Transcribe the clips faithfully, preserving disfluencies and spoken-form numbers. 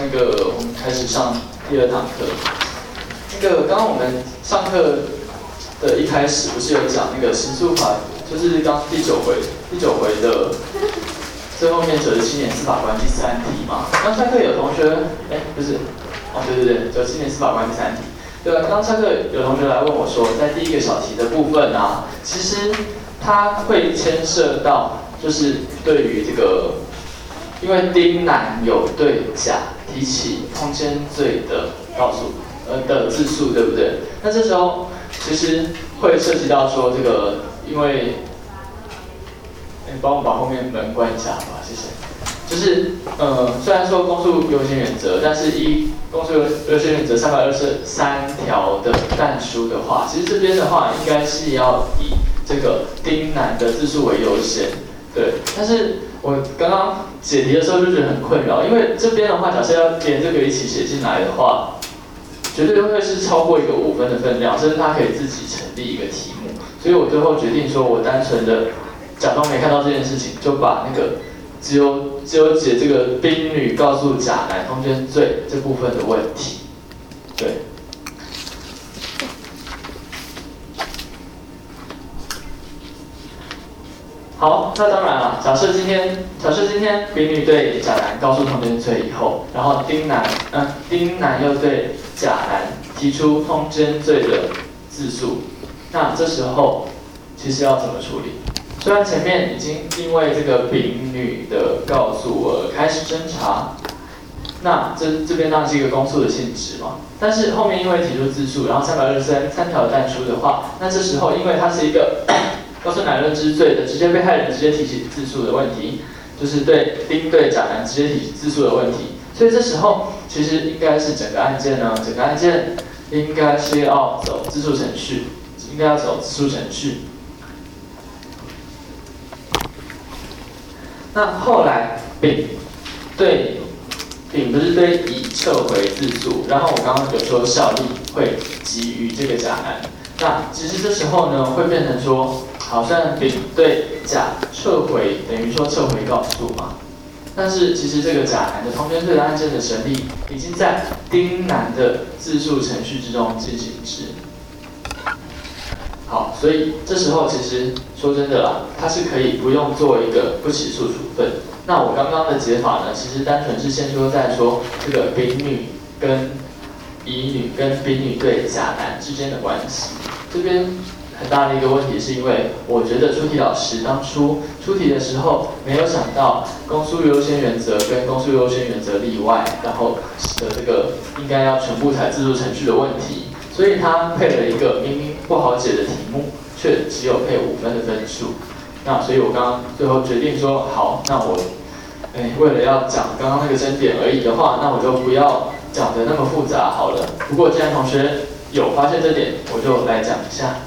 那个我们开始上第二堂课。那个刚刚我们上课的一开始不是有讲那个刑诉法，就是刚第九回第九回的最后面九十七年司法官第三题嘛。刚上课有同学，哎，不是，哦对对对，九十七年司法官第三题。对啊，刚上课有同学来问我说，在第一个小题的部分啊，其实它会牵涉到，就是对于这个，因为丁男有对甲提起通奸罪的告诉，呃的自诉，对不对？那这时候其实会涉及到说这个，因为，哎，帮我把后面门关一下，好吧，谢谢。就是呃，虽然说公诉优先原则，但是依公诉优先原则三百二十三条的但书的话，其实这边的话应该是要以这个丁男的自诉为优先，对。但是我刚刚解题的时候就觉得很困扰，因为这边的话，假设要连这个一起写进来的话，绝对会是超过一个五分的分量，甚至它可以自己成立一个题目。所以我最后决定说，我单纯的假装没看到这件事情，就把那个只有只有解这个宾女告诉甲男通奸罪这部分的问题，对。好，那当然了，假设今天假设今天宾女对甲男告诉通奸罪以后，然后丁男嗯、呃、丁男又对甲男提出通奸罪的自诉，那这时候其实要怎么处理？虽然前面已经因为这个丙女的告诉而开始侦查，那这这边当然是一个公诉的性质嘛，但是后面因为提出自诉，然后三百二十三三条的但书的话，那这时候因为它是一个告诉乃论之罪的直接被害人直接提起自诉的问题，就是对丁对甲男直接提起自诉的问题，所以这时候其实应该是整个案件呢，整个案件应该是要走自诉程序，应该要走自诉程序。那后来丙对丙不是对乙撤回自诉，然后我刚刚有说效力会给予这个甲男，那其实这时候呢会变成说，好，虽然丙对甲撤回，等于说撤回告诉嘛，但是其实这个甲男的通奸罪的案件的审理已经在丁男的自诉程序之中进行之。好，所以这时候其实说真的啦，它是可以不用做一个不起诉处分。那我刚刚的解法呢，其实单纯是先说在说这个丙女跟乙女跟丙女对甲男之间的关系。这边很大的一个问题是因为我觉得出题老师当初出题的时候没有想到公诉优先原则跟公诉优先原则例外，然后的这个应该要全部采自诉程序的问题。所以他配了一个明明不好解的题目，却只有配五分的分数。那所以我刚刚最后决定说，好，那我，哎，为了要讲刚刚那个争点而已的话，那我就不要讲得那么复杂好了。不过既然同学有发现这点，我就来讲一下。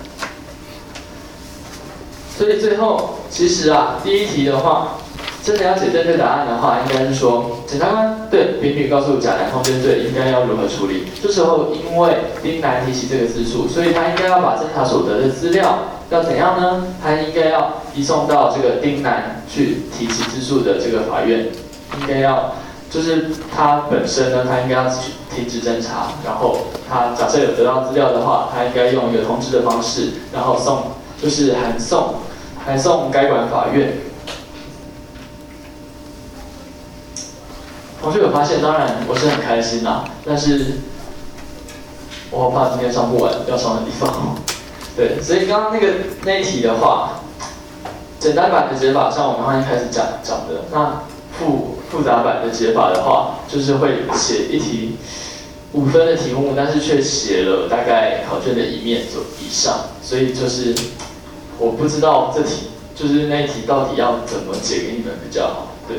所以最后其实啊，第一题的话，真的要解正确答案的话，应该是说，检察官对丙女告诉甲男通奸罪应该要如何处理？这时候因为丁男提起这个自诉，所以他应该要把侦查所得的资料要怎样呢？他应该要移送到这个丁男去提起自诉的这个法院，应该要就是他本身呢，他应该要停止侦查，然后他假设有得到资料的话，他应该用一个通知的方式，然后送就是函送函送该管法院。同学有发现，当然我是很开心啦，但是我好怕今天上不完要上的地方。对，所以刚刚那个那一题的话，简单版的解法像我们刚刚一开始讲讲的，那复复杂版的解法的话，就是会写一题五分的题目，但是却写了大概考卷的一面左以上，所以就是我不知道这题就是那一题到底要怎么解给你们比较好，对。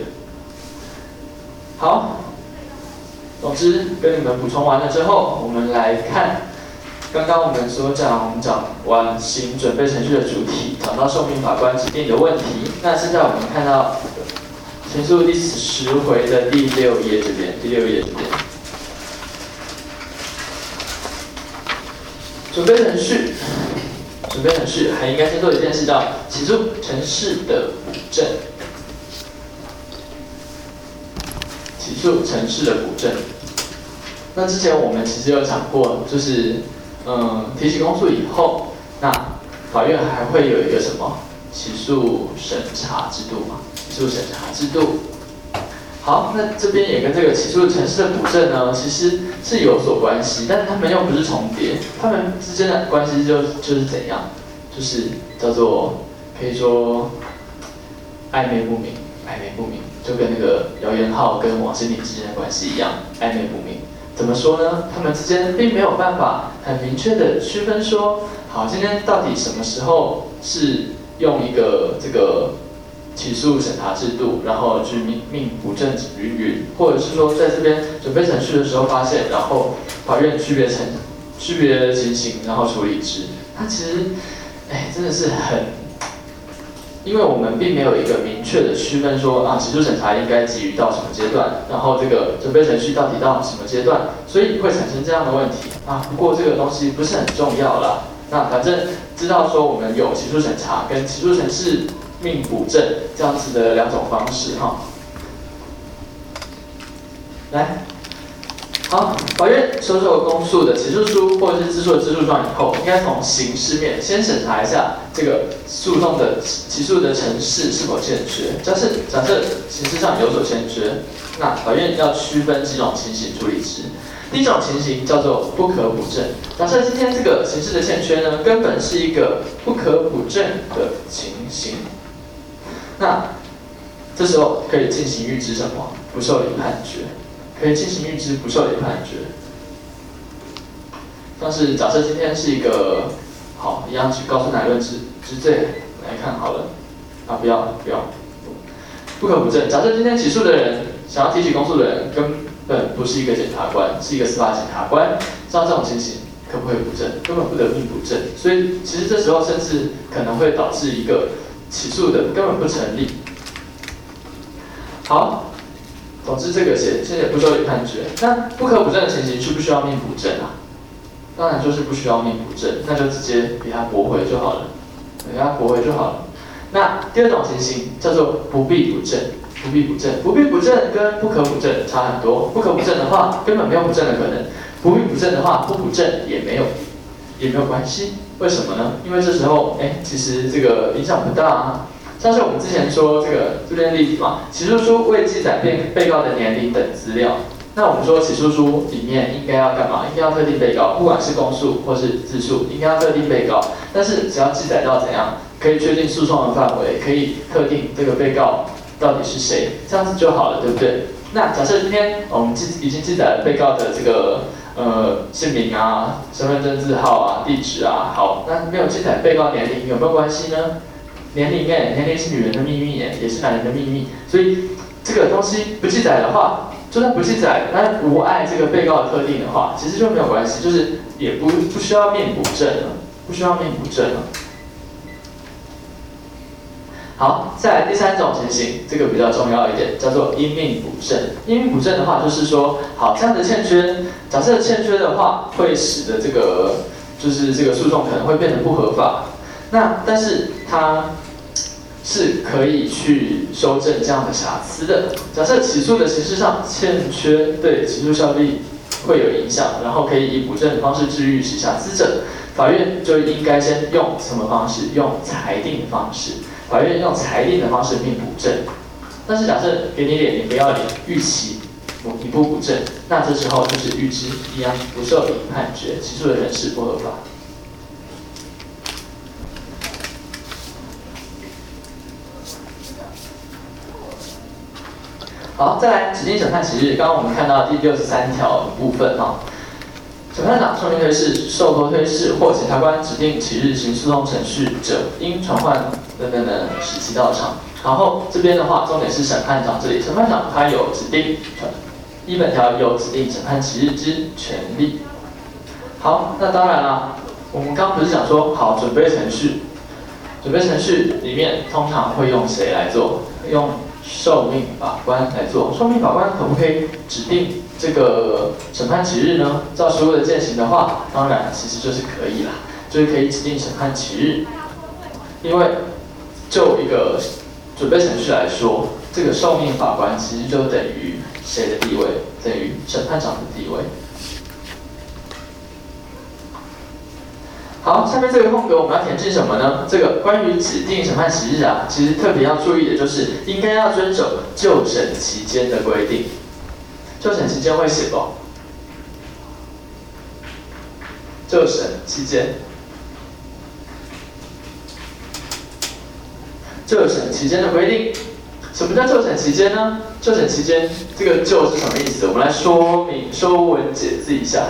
好，总之跟你们补充完了之后，我们来看刚刚我们所讲，我们讲完行准备程序的主体，讲到受命法官指定的问题。那现在我们看到刑诉第十回的第六页这边，第六页这边，准备程序，准备程序还应该先做一件事，叫起诉程式的补正。起诉程式的补正。 那之前我们其实有讲过，就是嗯提起公诉以后，那法院还会有一个什么起诉审查制度嘛？起诉审查制度。好，那这边也跟这个起诉程序的补正呢，其实是有所关系，但是他们又不是重叠，他们之间的关系就就是怎样，就是叫做可以说暧昧不明，暧昧不明，就跟那个姚元浩跟王心凌之间的关系一样，暧昧不明。怎么说呢？他们之间并没有办法很明确的区分说，好，今天到底什么时候是用一个这个起诉审查制度，然后去命命补正云云，或者是说在这边准备程序的时候发现，然后法院区别成区别情形，然后处理之。它其实，哎，真的是很，因为我们并没有一个明确的区分说啊，起诉审查应该给予到什么阶段，然后这个准备程序到底到什么阶段，所以会产生这样的问题啊。不过这个东西不是很重要啦，那反正知道说我们有起诉审查跟起诉程序命补正这样子的两种方式哈。来，好，法院收受公诉的起诉书或者是自诉的自诉状以后，应该从刑事面先审查一下这个诉讼的起诉的程式是否欠缺。假设假设形式上有所欠缺，那法院要区分几种情形处理之。第一种情形叫做不可补正。假设今天这个形式的欠缺呢，根本是一个不可补正的情形。那这时候可以进行预知什么？不受理判决，可以进行预知不受理判决。像是假设今天是一个好一样去告诉乃论之之罪来看好了，啊不要不要，不可补正。假设今天起诉的人想要提起公诉的人根本不是一个检察官，是一个司法检察官，像这种情形可不可以补正？根本不得命补正。所以其实这时候甚至可能会导致一个起诉的根本不成立。好，总之这个写现在不受理判决。那不可补正的情形需不需要命补正啊？当然就是不需要命补正，那就直接给他驳回就好了，给他驳回就好了。那第二种情形叫做不必补正，不必补正，不必补正跟不可补正差很多。不可补正的话根本没有补正的可能，不必补正的话不补正也没有也没有关系。为什么呢？因为这时候哎，其实这个影响不大啊。像是我们之前说这个这边例子嘛，起诉书未记载被被告的年龄等资料，那我们说起诉书里面应该要干嘛？应该要特定被告，不管是公诉或是自诉，应该要特定被告。但是只要记载到怎样，可以确定诉讼的范围，可以特定这个被告到底是谁，这样子就好了，对不对？那假设今天我们记已经记载了被告的这个呃姓名啊、身份证字号啊、地址啊，好，那没有记载被告年龄，有没有关系呢？年龄哎，年龄是女人的秘密哎，也是男人的秘密，所以这个东西不记载的话，就算不记载，但无碍这个被告的特定的话，其实就没有关系，就是也不不需要命补正了，不需要命补正了。好，再来第三种情形，这个比较重要一点，叫做因命补正。因命补正的话，就是说，好，这样的欠缺，假设欠缺的话，会使得这个就是这个诉讼可能会变得不合法。那但是它是可以去修正这样的瑕疵的。假设起诉的形式上欠缺对起诉效力会有影响，然后可以以补正的方式治愈其瑕疵者，法院就应该先用什么方式？用裁定的方式。法院用裁定的方式并补正。但是假设给你脸，你不要脸，逾期你不补正，那这时候就是预知一样不受理判决，起诉的人事不合法。好，再来指定审判期日。刚刚我们看到第六十三条部分哈，审判长受命推事、受托推事或检察官指定期日行诉讼程序者，应传唤等等等使其到场。然后这边的话，重点是审判长这里，审判长他有指定依本条有指定审判期日之权利。好，那当然啦，我们刚刚不是讲说好准备程序，准备程序里面通常会用谁来做？用受命法官来做。受命法官可不可以指定这个审判期日呢？照实务的践行的话，当然其实就是可以啦，就是可以指定审判期日。因为就一个准备程序来说，这个受命法官其实就等于谁的地位？等于审判长的地位。 好，下面这个空格我们要填进什么呢？这个关于指定审判期日啊，其实特别要注意的就是应该要遵守就审期间的规定。就审期间会写不？就审期间，就审期间的规定。什么叫就审期间呢？就审期间这个“就”是什么意思？我们来说明、说文解字一下。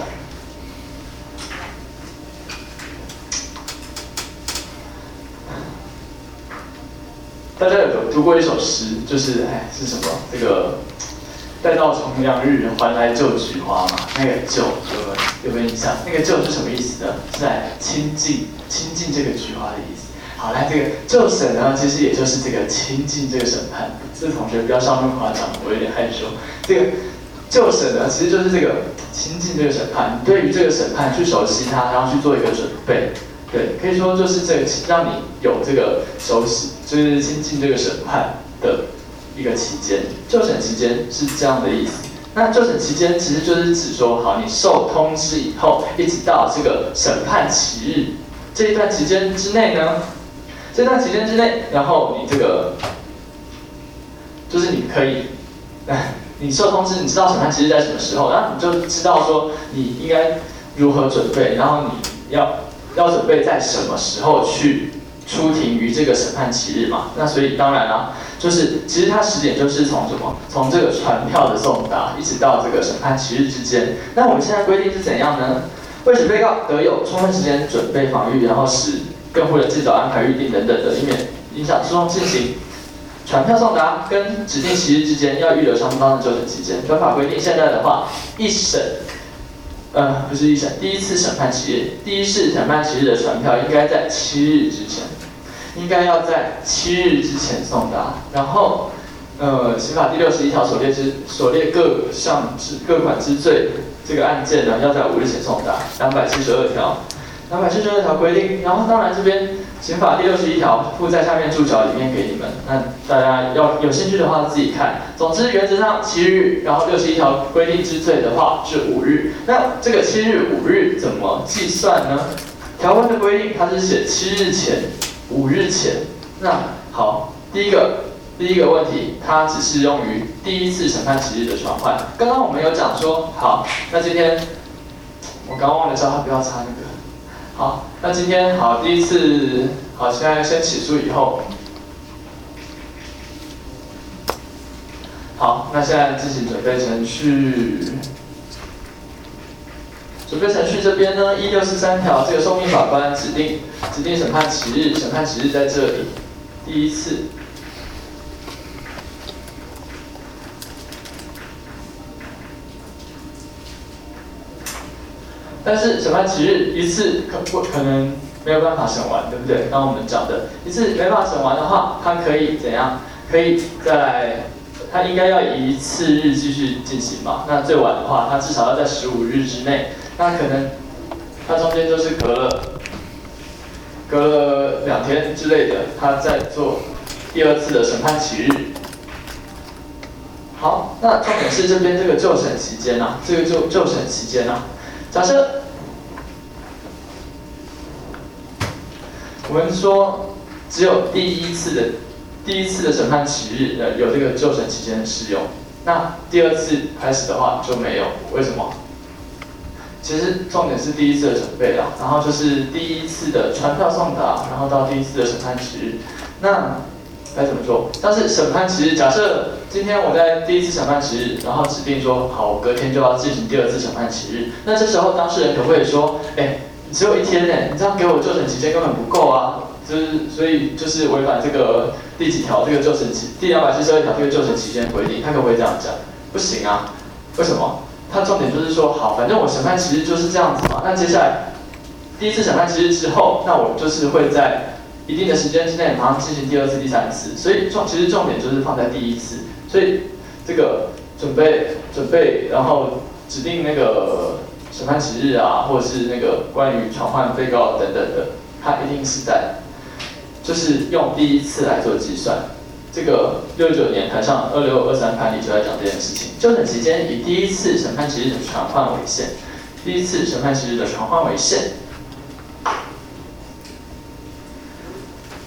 大家有读过一首诗，就是哎是什么？这个待到重阳日，还来就菊花嘛。那个“就”有没有有没有印象？那个“就”是什么意思呢？是来亲近亲近这个菊花的意思。好，来这个就审呢，其实也就是这个亲近这个审判。这同学不要笑那么夸张，我有点害羞。这个就审呢，其实就是这个亲近这个审判，你对于这个审判去熟悉它，然后去做一个准备。对，可以说就是这个让你有这个熟悉，就是亲近这个审判的一个期间。就审期间是这样的意思。那就审期间其实就是指说，好，你受通知以后，一直到这个审判期日这一段期间之内呢，这段期间之内，然后你这个就是你可以，你受通知，你知道审判期日在什么时候，然后你就知道说你应该如何准备，然后你要。要准备在什么时候去出庭于这个审判期日嘛？那所以当然啦，就是其实它时点就是从什么？从这个传票的送达一直到这个审判期日之间。那我们现在规定是怎样呢？为使被告得有充分时间准备防御，然后使辩护人尽早安排预定等等的，以免影响诉讼进行。传票送达跟指定期日之间要预留相当的就审期间。本法规定现在的话，一审。呃，不是一审，第一次审判期日，第一次审判期日的传票应该在七日之前，应该要在七日之前送达。然后，呃，刑法第六十一条所列之所列各项之各款之罪这个案件呢，要在五日前送达。两百七十二条，两百七十二条规定。然后当然这边刑法第六十一条附在下面注脚里面给你们，那大家要有兴趣的话自己看。总之原则上七日，然后六十一条规定之罪的话是五日。那这个七日、五日怎么计算呢？条文的规定它是写七日前、五日前。那好，第一个第一个问题，它只适用于第一次审判期日的传唤。刚刚我们有讲说，好，那今天我刚忘了叫他不要插那个。好，那今天好，第一次好，现在先起诉以后，好，那现在进行准备程序。准备程序这边呢，一六四三条，这个受命法官指定指定审判期日，审判期日在这里，第一次。但是审判期日一次可不可能没有办法审完，对不对？刚刚我们讲的一次没办法审完的话，它可以怎样？可以再来，它应该要以一次日继续进行嘛。那最晚的话，它至少要在十五日之内。那可能它中间就是隔了隔了两天之类的，它再做第二次的审判期日。好，那重点是这边这个就审期间啊，这个就就审期间啊。假设我们说只有第一次的第一次的审判期日呃有这个就审期间的适用，那第二次开始的话就没有，为什么？其实重点是第一次的准备啦，然后就是第一次的传票送达，然后到第一次的审判期日，那该怎么做？但是审判期日，假设今天我在第一次审判期日，然后指定说好，我隔天就要进行第二次审判期日，那这时候当事人可不可以说，哎，只有一天呢，你这样给我就审期间根本不够啊，就是所以就是违反这个第几条这个就审期第两百七十二条这个就审期间规定，他可不可以这样讲？不行啊，为什么？他重点就是说，好，反正我审判期日就是这样子嘛，那接下来第一次审判期日之后，那我就是会在一定的时间之内马上进行第二次、第三次，所以重其实重点就是放在第一次，所以这个准备准备，然后指定那个审判期日啊，或者是那个关于传唤被告等等的，它一定是在就是用第一次来做计算。这个六九年台上二六二三判例就在讲这件事情。就审期间以第一次审判期日的传唤为限，第一次审判期日的传唤为限。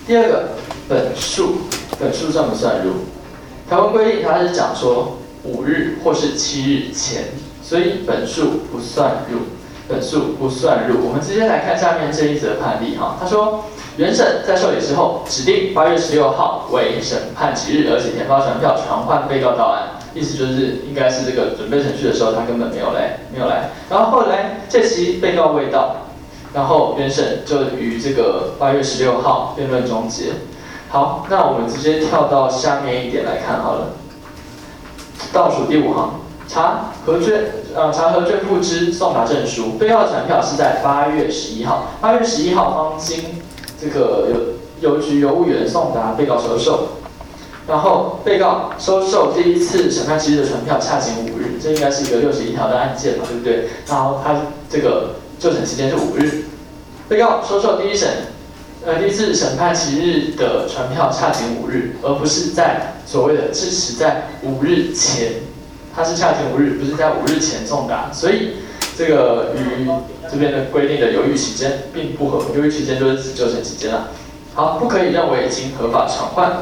第二个，本数，本数算不算入？条文规定它是讲说五日或是七日前，所以本数不算入，本数不算入。我们直接来看下面这一则判例哈，他说，原审在受理之后，指定八月十六号为审判期日，而且填发传票传唤被告到案。意思就是应该是这个准备程序的时候，他根本没有来，没有来。然后后来这期被告未到，然后原审就于这个八月十六号辩论终结。好，那我们直接跳到下面一点来看好了。倒数第五行，查核卷，呃，查核卷附之送达证书，被告的传票是在八月十一号，八月十一号方经这个邮邮局邮务员送达被告收受。然后被告收受第一次审判期日的传票恰仅五日，这应该是一个六十一条的案件嘛，对不对？然后他这个就审期间是五日。被告收受第一审，呃，第一次审判期日的传票恰仅五日，而不是在所谓的支持在五日前，它是恰仅五日，不是在五日前送达，所以这个与这边的规定的犹豫期间并不合，犹豫期间就是指就审期间了。好，不可以认为已经合法传唤。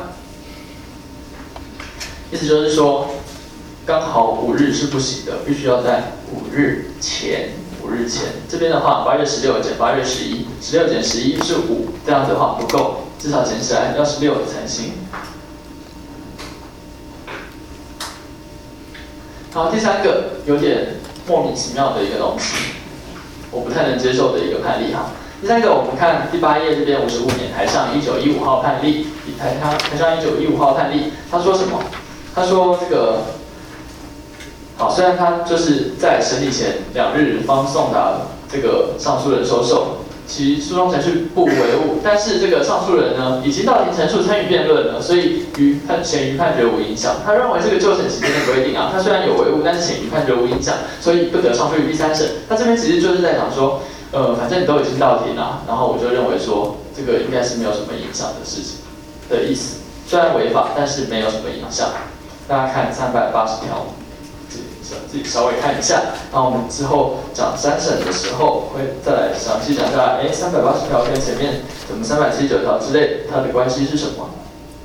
意思就是说，刚好五日是不行的，必须要在五日前。五日前这边的话，八月十六减八月十一，十六减十一是五，这样子的话不够，至少减起来要是六才行。好，第三个有点莫名其妙的一个东西，我不太能接受的一个判例哈。第三个，我们看第八页这边五十五年台上一九一五号判例，台上台上一九一五号判例，他说什么？他说这个，好，虽然他就是在审理前两日方送达这个上诉人收受，其诉讼程序不为误，但是这个上诉人呢已经到庭陈述参与辩论了，所以于判显于判决无影响。他认为这个就审期间的规定啊，他虽然有违误，但是显于判决无影响，所以不得上诉于第三审。他这边其实就是在讲说，呃，反正你都已经到庭了，然后我就认为说这个应该是没有什么影响的事情的意思，虽然违法，但是没有什么影响。大家看三百八十条，自己自己稍微看一下。然后我们之后讲三审的时候，会再来详细讲一下，哎，三百八十条跟前面什么三百七十九条之类，它的关系是什么？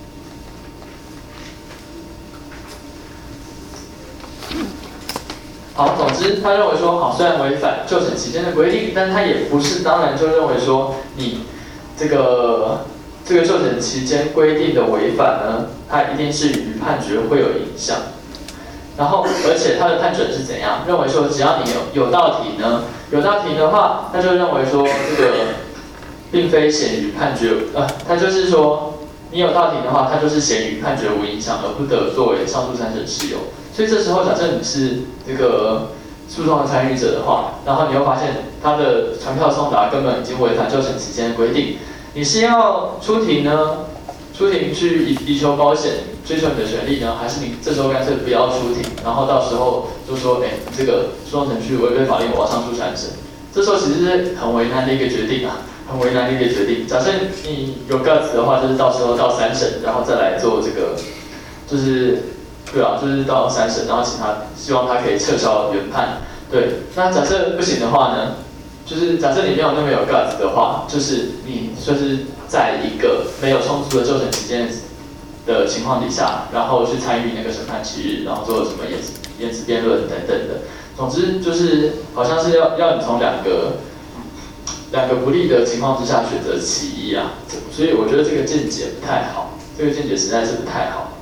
好，总之他认为说，好，虽然违反就审期间的规定，但是他也不是当然就认为说你这个。这个就审期间规定的违反呢，它一定是与判决会有影响。然后，而且它的判准是怎样？认为说，只要你有有到庭呢，有到庭的话，他就认为说这个并非显于判决，呃，他就是说你有到庭的话，它就是显于判决无影响，而不得作为上诉三审事由。所以这时候，假设你是这个诉讼的参与者的话，然后你又发现他的传票送达根本已经违反就审期间的规定。你是要出庭呢？出庭去以以求保险，追求你的权利呢？还是你这时候干脆不要出庭，然后到时候就说，哎，这个诉讼程序违背法令，我要上诉三审。这时候其实是很为难的一个决定啊，很为难的一个决定。假设你有 guts 的话，就是到时候到三审，然后再来做这个，就是对啊，就是到三审，然后请他希望他可以撤销原判。对，那假设不行的话呢？就是假设你没有那么有 guts 的话，就是你就是在一个没有充足的就审期间的情况底下，然后去参与那个审判期日，然后做什么言辞言辞辩论等等的。总之就是好像是要要你从两个两个不利的情况之下选择其一啊，所以我觉得这个见解不太好，这个见解实在是不太好。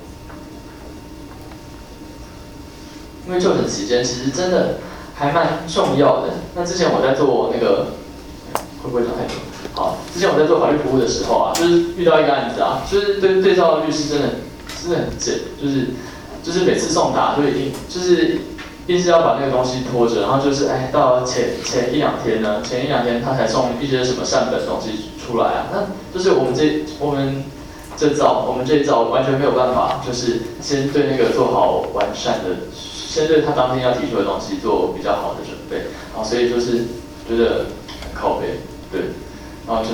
因为就审期间其实真的还蛮重要的。那之前我在做那个，会不会讲太多？好，之前我在做法律服务的时候啊，就是遇到一个案子啊，就是对对照律师真的真的很贱，就是就是每次送达就一定就是硬是要把那个东西拖着，然后就是哎到前前一两天呢，前一两天他才送一些什么善本东西出来啊，那就是我们这我们这招我们这一招完全没有办法，就是先对那个做好完善的。先对他当天要提出的东西做比较好的准备，然后所以就是觉得很靠背，对，然后就是，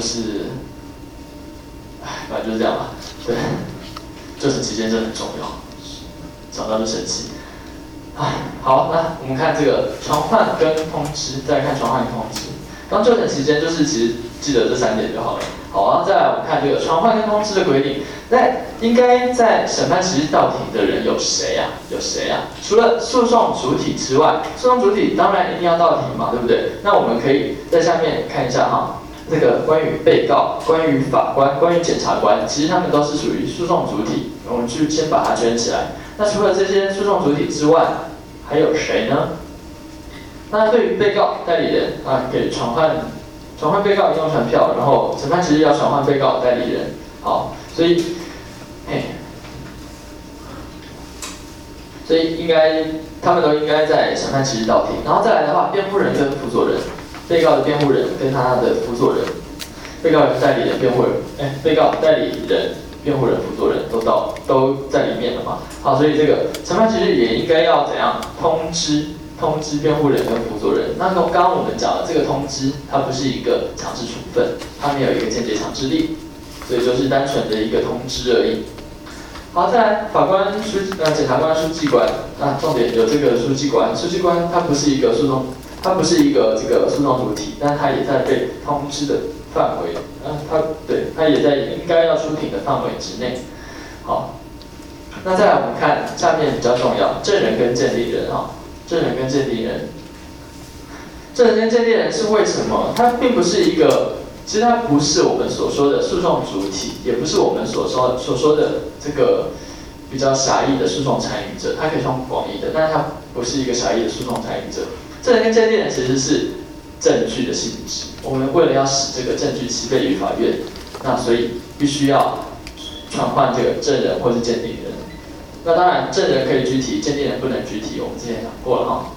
唉，反正就是这样吧，对，就审期间真的很重要，想到就生气。唉，好，那我们看这个传唤跟通知，再看传唤跟通知。刚就审期间就是其实记得这三点就好了。 好，然后再来我们看这个传唤跟通知的规定。那应该在审判时日到庭的人有谁啊？有谁啊？除了诉讼主体之外，诉讼主体当然一定要到庭嘛，对不对？那我们可以在下面看一下哈，这个关于被告、关于法官、关于检察官，其实他们都是属于诉讼主体。我们就先把它圈起来。那除了这些诉讼主体之外，还有谁呢？那对于被告、代理人啊，可以传唤传唤被告移动传票，然后审判时日要传唤被告、代理人。好，所以，嘿，所以应该他们都应该在审判时日到庭。然后再来的话，辩护人跟辅佐人，被告的辩护人跟他的辅佐人，被告人、代理人、辩护人，哎，被告、代理人、辩护人、辅佐人都到都在里面了嘛。好，所以这个审判时日也应该要怎样通知？通知辩护人跟辅佐人。那刚刚我们讲的这个通知，它不是一个强制处分，它没有一个间接强制力，所以就是单纯的一个通知而已。好，再来法官、书呃检察官、书记官，那重点有这个书记官，书记官它不是一个诉讼，它不是一个这个诉讼主体，但它也在被通知的范围，呃，它对，它也在应该要出庭的范围之内。好，那再来我们看下面比较重要，证人跟鉴定人啊。证人跟鉴定人，证人跟鉴定人是为什么？它并不是一个，其实它不是我们所说的诉讼主体，也不是我们所说所说的这个比较狭义的诉讼参与者，它可以算广义的，但是它不是一个狭义的诉讼参与者。证人跟鉴定人其实是证据的性质，我们为了要使这个证据齐备于法院，那所以必须要传唤这个证人或是鉴定人。那当然，证人可以具体，鉴定人不能具体，我们之前讲过了哈。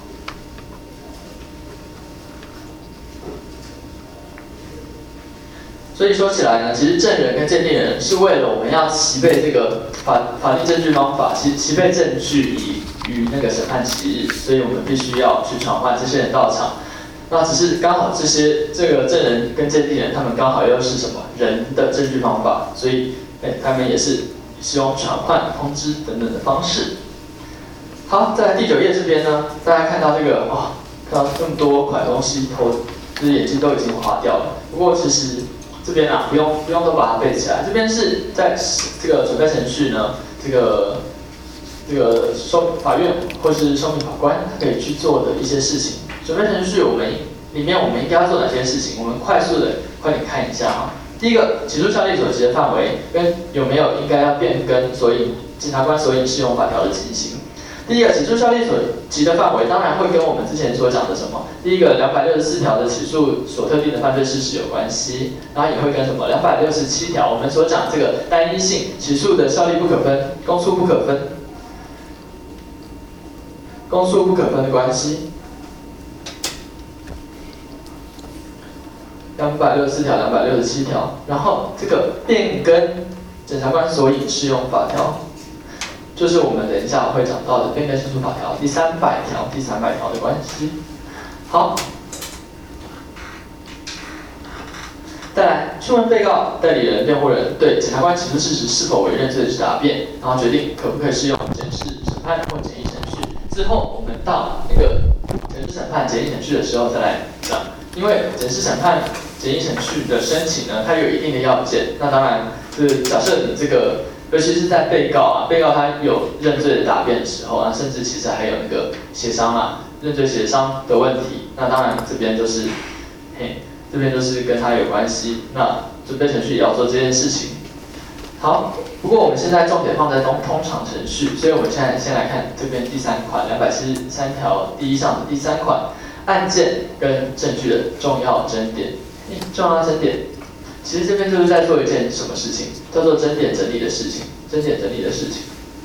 所以说起来呢，其实证人跟鉴定人是为了我们要齐备这个法法定证据方法，齐齐备证据以与那个审判期日，所以我们必须要去传唤这些人到场。那只是刚好这些这个证人跟鉴定人，他们刚好又是什么人的证据方法，所以哎，他们也是使用传唤、通知等等的方式。好，在第九页这边呢，大家看到这个哇、哦，看到这么多款东西，头就是眼睛都已经花掉了。不过其实这边啊，不用不用都把它背起来。这边是在这个准备程序呢，这个这个收法院或是受命法官可以去做的一些事情。准备程序我们里面我们应该要做哪些事情？我们快速的快点看一下哈。第一个，起诉效力所及的范围跟有没有应该要变更索引检察官索引适用法条的情形。第一个，起诉效力所及的范围，当然会跟我们之前所讲的什么，第一个两百六十四条的起诉所特定的犯罪事实有关系，然后也会跟什么两百六十七条我们所讲这个单一性起诉的效力不可分，公诉不可分，公诉不可分的关系。两百六十四条、两百六十七条，然后这个变更检察官索引适用法条，就是我们等一下会讲到的变更申诉法条第三百条、第三百条的关系。好，再来讯问被告、代理人、辩护人对检察官起诉事实是否为认罪之答辩，然后决定可不可以适用检视审判或检议程序。之后我们到那个检视审判、检议程序的时候再来讲，因为检视审判、检议程序的申请呢，它有一定的要件。那当然，就是假设你这个，尤其是在被告啊，被告他有认罪的答辩的时候啊，甚至其实还有那个协商啊，认罪协商的问题。那当然这边就是，嘿，这边就是跟他有关系。那准备程序也要做这件事情。好，不过我们现在重点放在通通常程序，所以我们现在先来看这边第三款两百七十三条第一项的第三款，案件跟证据的重要争点。重要争点，其实这边就是在做一件什么事情，叫做争点整理的事情。争点整理的事情，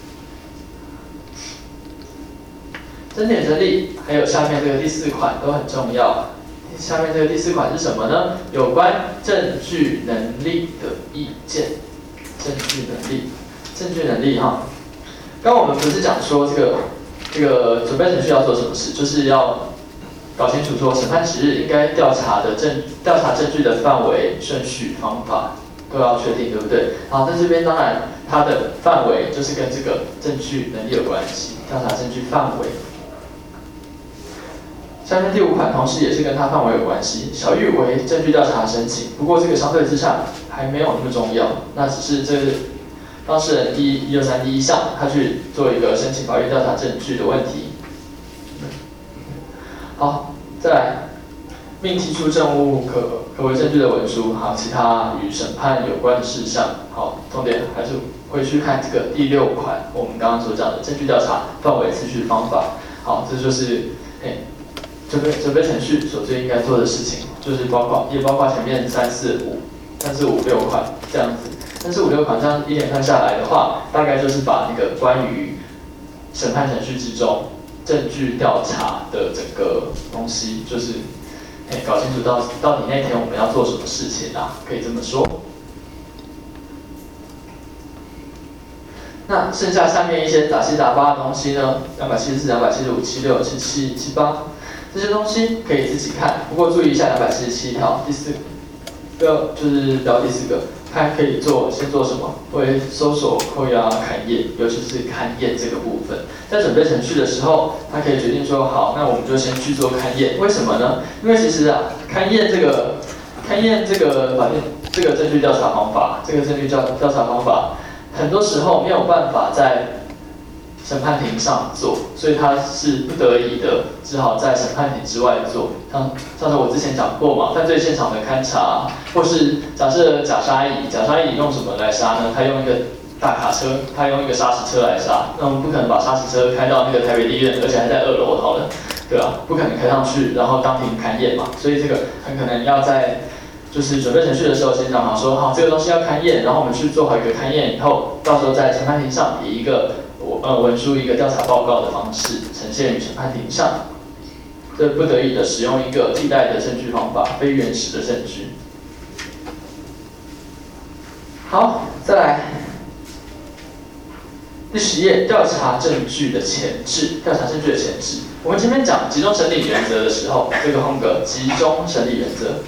争点整理还有下面这个第四款都很重要。下面这个第四款是什么呢？有关证据能力的意见。证据能力，证据能力哈。刚刚我们不是讲说这个这个准备程序要做什么事，就是要搞清楚说审判时日应该调查的证调查证据的范围、顺序、方法都要确定，对不对？好，在这边当然它的范围就是跟这个证据能力有关系，调查证据范围。下面第五款同时也是跟它范围有关系，小于为证据调查申请，不过这个相对之下还没有那么重要，那只是这当事人第一二三第一项，他去做一个申请法院调查证据的问题。好，再来，并提出证物可可为证据的文书，好，其他与审判有关的事项，好，重点还是回去看这个第六款，我们刚刚所讲的证据调查范围、次序、方法，好，这就是哎准备准备程序所最应该做的事情，就是包括也包括前面三四五、三四五六款这样子，三四五六款这样一连串下来的话，大概就是把那个关于审判程序之中证据调查的整个东西，就是哎搞清楚到到底那天我们要做什么事情啊，可以这么说。那剩下下面一些杂七杂八的东西呢，两百七十四、两百七十五、七六、七七、七八这些东西可以自己看，不过注意一下两百七十七条第四个就是标第四个，看可以做先做什么，会搜索、扣押、勘验，尤其是勘验这个部分。在准备程序的时候，他可以决定说，好，那我们就先去做勘验。为什么呢？因为其实啊，勘验这个勘验这个法院这个证据调查方法，这个证据调调查方法，很多时候没有办法在审判庭上做，所以他是不得已的，只好在审判庭之外做。像像是我之前讲过嘛，犯罪现场的勘查，或是假设假杀乙，假杀乙用什么来杀呢？他用一个大卡车，他用一个砂石车来杀，那我们不可能把砂石车开到那个台北地院，而且还在二楼好了，对吧？不可能开上去，然后当庭勘验嘛，所以这个很可能要在就是准备程序的时候，先讲好说，好，这个东西要勘验，然后我们去做好一个勘验以后，到时候在审判庭上以一个呃文书一个调查报告的方式呈现于审判庭上，这不得已的使用一个替代的证据方法，非原始的证据。好，再来第十页，调查证据的前置。调查证据的前置，我们前面讲集中审理原则的时候，这个空格集中审理原则。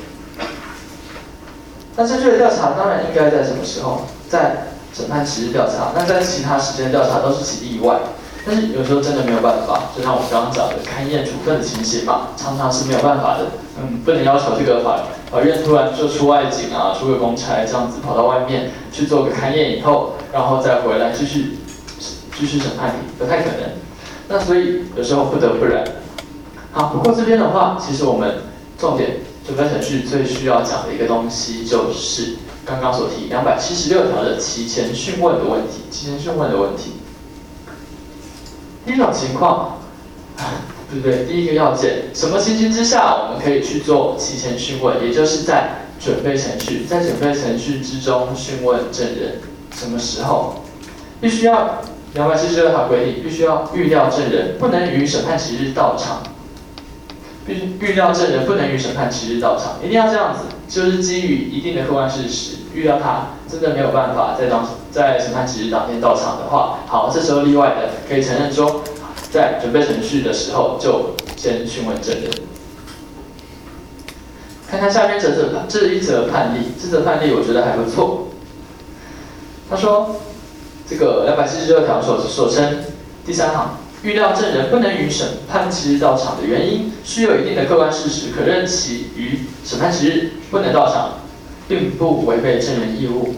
那证据的调查当然应该在什么时候？在审判期日调查。那在其他时间调查都是其例外。但是有时候真的没有办法，就像我们刚刚讲的勘验处分的情形嘛，常常是没有办法的。嗯，不能要求这个法法院突然就出外景啊，出个公差这样子跑到外面去做个勘验以后，然后再回来继续继续审判庭，不太可能。那所以有时候不得不然。好，不过这边的话，其实我们重点准备程序最需要讲的一个东西就是刚刚所提两百七十六条的期前讯问的问题，期前讯问的问题。第一种情况，对不对？第一个要件，什么情形之下我们可以去做期前讯问？也就是在准备程序，在准备程序之中讯问证人，什么时候？必须要两百七十六条规定，必须要预料证人不能于审判期日到场。必须预料证人不能于审判期日到场，一定要这样子，就是基于一定的客观事实，预料他真的没有办法在当在审判期日当天到场的话，好，这时候例外的可以承认说，在准备程序的时候就先讯问证人。看看下面这则这一则判例，这则判例我觉得还不错。他说，这个两百七十六条所所称第三行。预料证人不能于审判期日到场的原因，需有一定的客观事实，可认其于审判期日不能到场，并不违背证人义务。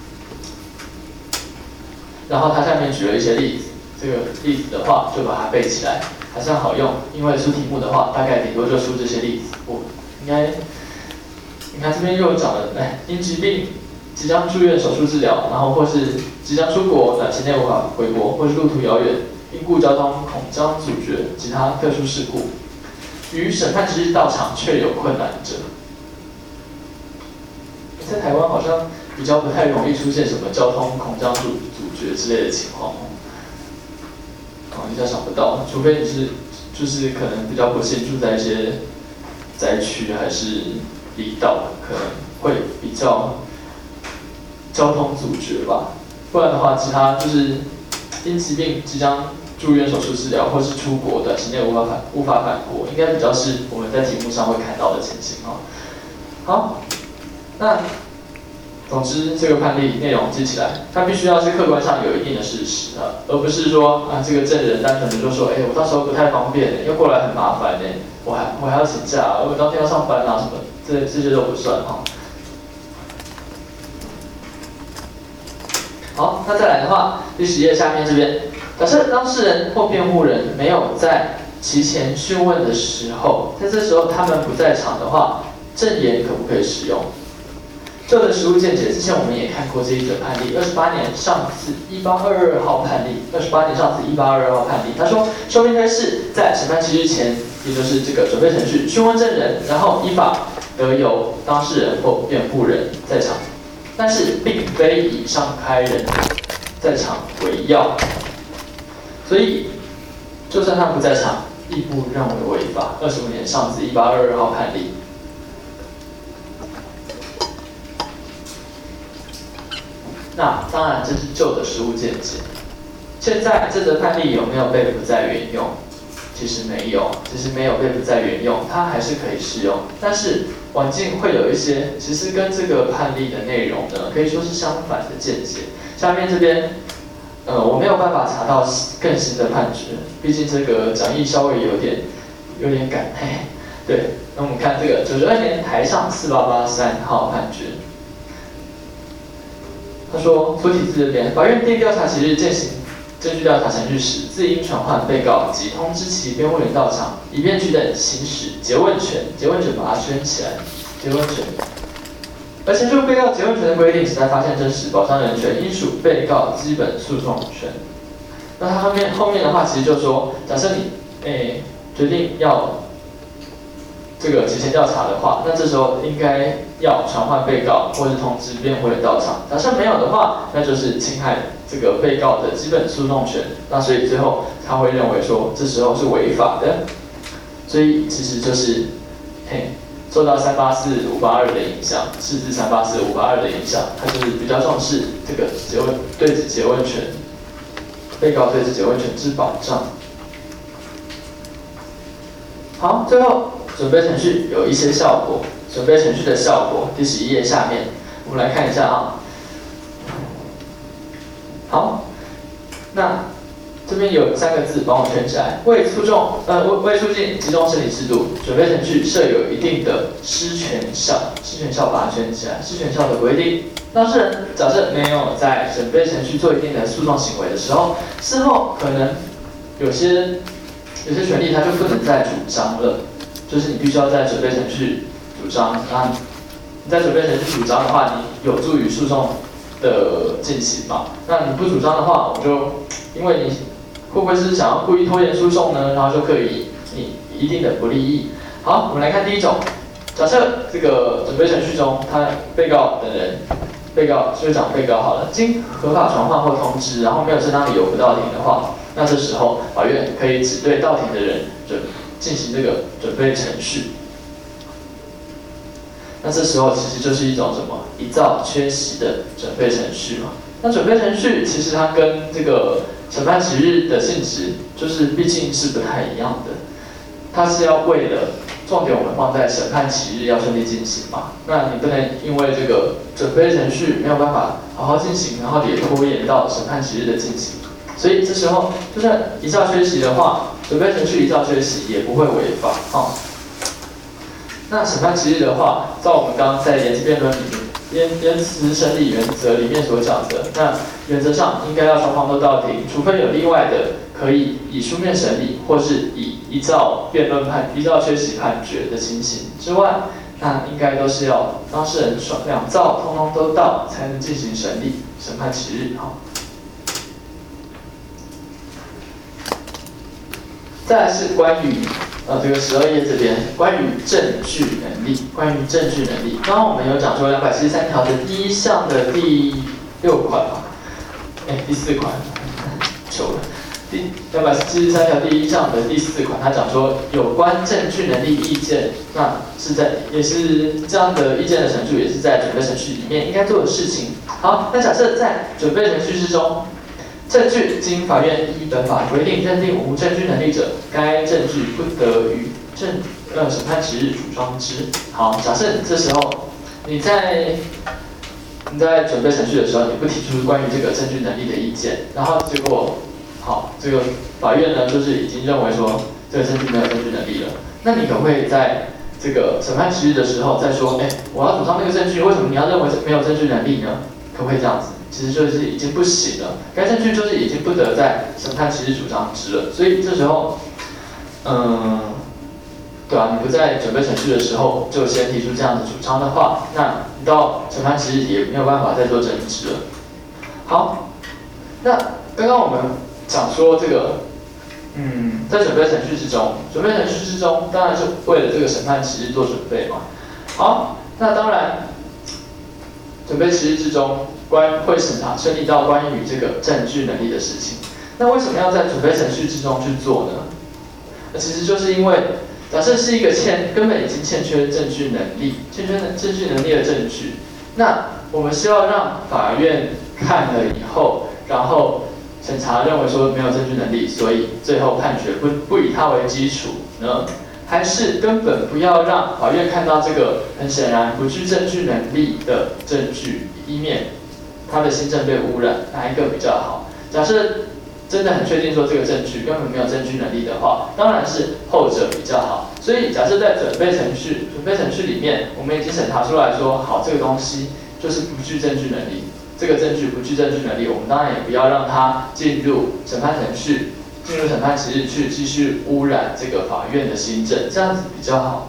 然后他下面举了一些例子，这个例子的话就把它背起来，还算好用。因为出题目的话，大概顶多就出这些例子。我应该，你看这边又讲了，哎，因疾病即将住院手术治疗，然后或是即将出国，短期内无法回国，或是路途遥远。因故交通恐将阻绝其他特殊事故，于审判之日到场却有困难者，在台湾好像比较不太容易出现什么交通恐将阻阻绝之类的情况，哦，比较想不到，除非你是就是可能比较不幸住在一些灾区还是离岛，可能会比较交通阻绝吧，不然的话，其他就是因疾病即将住院手术治疗，或是出国短期内无法返无法返国，应该比较是我们在题目上会看到的情形哦。好，那总之这个判例内容记起来，它必须要是客观上有一定的事实啊，而不是说啊这个证人单纯的就说，哎、欸，我到时候不太方便，要过来很麻烦呢，我还我还要请假，我当天要上班啊什么，这这些都不算哈。 好，那再来的话，第十页下面这边，假设当事人或辩护人没有在其前讯问的时候，在这时候他们不在场的话，证言可不可以使用？旧的实务见解，之前我们也看过这一则判例，二十八年上次一八二二号判例，二十八年上次一八二二号判例，他说，受命推事在审判期日前，也就是这个准备程序，讯问证人，然后依法得由当事人或辩护人在场。但是并非以上开人在场为要，所以就算他不在场，亦不认为违法。二十五年上自一八二二号判例。那当然这是旧的实务见解。现在这则判例有没有被不再援用？其实没有，其实没有被不再援用，它还是可以适用。但是环境会有一些，其实跟这个判例的内容呢，可以说是相反的见解。下面这边，呃，我没有办法查到更新的判决，毕竟这个讲义稍微有点有点赶，嘿，对。那我们看这个九十二年台上四八八三号判决，他说，出题字这边，法院定调查期日践行证据调查程序时，自应传唤被告及通知其辩护人到场，以便取等行使诘问权。诘问权把它圈起来，诘问权。而前述被告诘问权的规定，旨在发现真实、保障人权，应属被告基本诉讼权。那他后面后面的话，其实就说，假设你诶决定要这个提前调查的话，那这时候应该要传唤被告或是通知辩护人到场。假设没有的话，那就是侵害这个被告的基本诉讼权。那所以最后他会认为说，这时候是违法的。所以其实就是，嘿，受到三八四五八二的影响，释字三八四五八二的影响，他就是比较重视这个诘问对质诘问权，被告对质诘问权之保障。好，最后。准备程序有一些效果，准备程序的效果，第十一页下面，我们来看一下啊。好，那这边有三个字，帮我圈起来。为促众呃为为促进集中审理制度，准备程序设有一定的施权效，施权效把它圈起来。施权效的规定，当事人假设没有在准备程序做一定的诉讼行为的时候，事后可能有些有些权利他就不能再主张了。就是你必须要在准备程序主张，那你在准备程序主张的话，你有助于诉讼的进行嘛？那你不主张的话，我就因为你会不会是想要故意拖延诉讼呢？然后就可以你一定的不利益。好，我们来看第一种，假设这个准备程序中，他被告等人，被告就讲被告好了，经合法传唤或通知，然后没有正当理由不到庭的话，那这时候法院可以只对到庭的人准。进行这个准备程序，那这时候其实就是一种什么一造缺席的准备程序嘛。那准备程序其实它跟这个审判期日的性质，就是毕竟是不太一样的。它是要为了重点我们放在审判期日要顺利进行嘛。那你不能因为这个准备程序没有办法好好进行，然后也拖延到审判期日的进行。所以这时候就算一造缺席的话，准备程序一造缺席也不会违法哦。那审判期日的话，照我们刚刚在言词辩论里面、言言词审理原则里面所讲的，那原则上应该要双方都到庭，除非有例外的，可以以书面审理或是以依照辩论判、依照缺席判决的情形之外，那应该都是要当事人双两造通通都到，才能进行审理审判期日哈。再来是关于呃这个十二页这边关于证据能力，关于证据能力，刚刚我们有讲说两百七十三条的第一项的第六款嘛，哎第四款，糗了，第两百七十三条第一项的第四款，它讲说有关证据能力意见，那是在也是这样的意见的陈述，也是在准备程序里面应该做的事情。好，那假设在准备程序之中。证据经法院依本法规定认定无证据能力者，该证据不得于证呃审判期日主张之。好，假设这时候你在你在准备程序的时候，你不提出关于这个证据能力的意见，然后结果好，这个法院呢就是已经认为说这个证据没有证据能力了，那你可不可以在这个审判期日的时候再说，哎，我要主张那个证据，为什么你要认为没有证据能力呢？ 可不可以这样子？其实就是已经不行了，该证据就是已经不得在审判期日主张之了。所以这时候，嗯，对啊，你不在准备程序的时候就先提出这样的主张的话，那你到审判期日也没有办法再做争执了。好，那刚刚我们讲说这个。嗯，在准备程序之中，准备程序之中，当然是为了这个审判期日做准备嘛。好，那当然，准备期日之中，关会审查审理到关于这个证据能力的事情。那为什么要在准备程序之中去做呢？其实就是因为，假设是一个欠根本已经欠缺证据能力、欠缺证据能力的证据，那我们是要让法院看了以后，然后。审查认为说没有证据能力，所以最后判决不不以它为基础呢？还是根本不要让法院看到这个很显然不具证据能力的证据，以免他的心证被污染？哪一个比较好？假设真的很确定说这个证据根本没有证据能力的话，当然是后者比较好。所以假设在准备程序准备程序里面，我们已经审查出来说，好，这个东西就是不具证据能力。这个证据不具证据能力，我们当然也不要让它进入审判程序，进入审判期日去继续污染这个法院的心证，这样子比较好。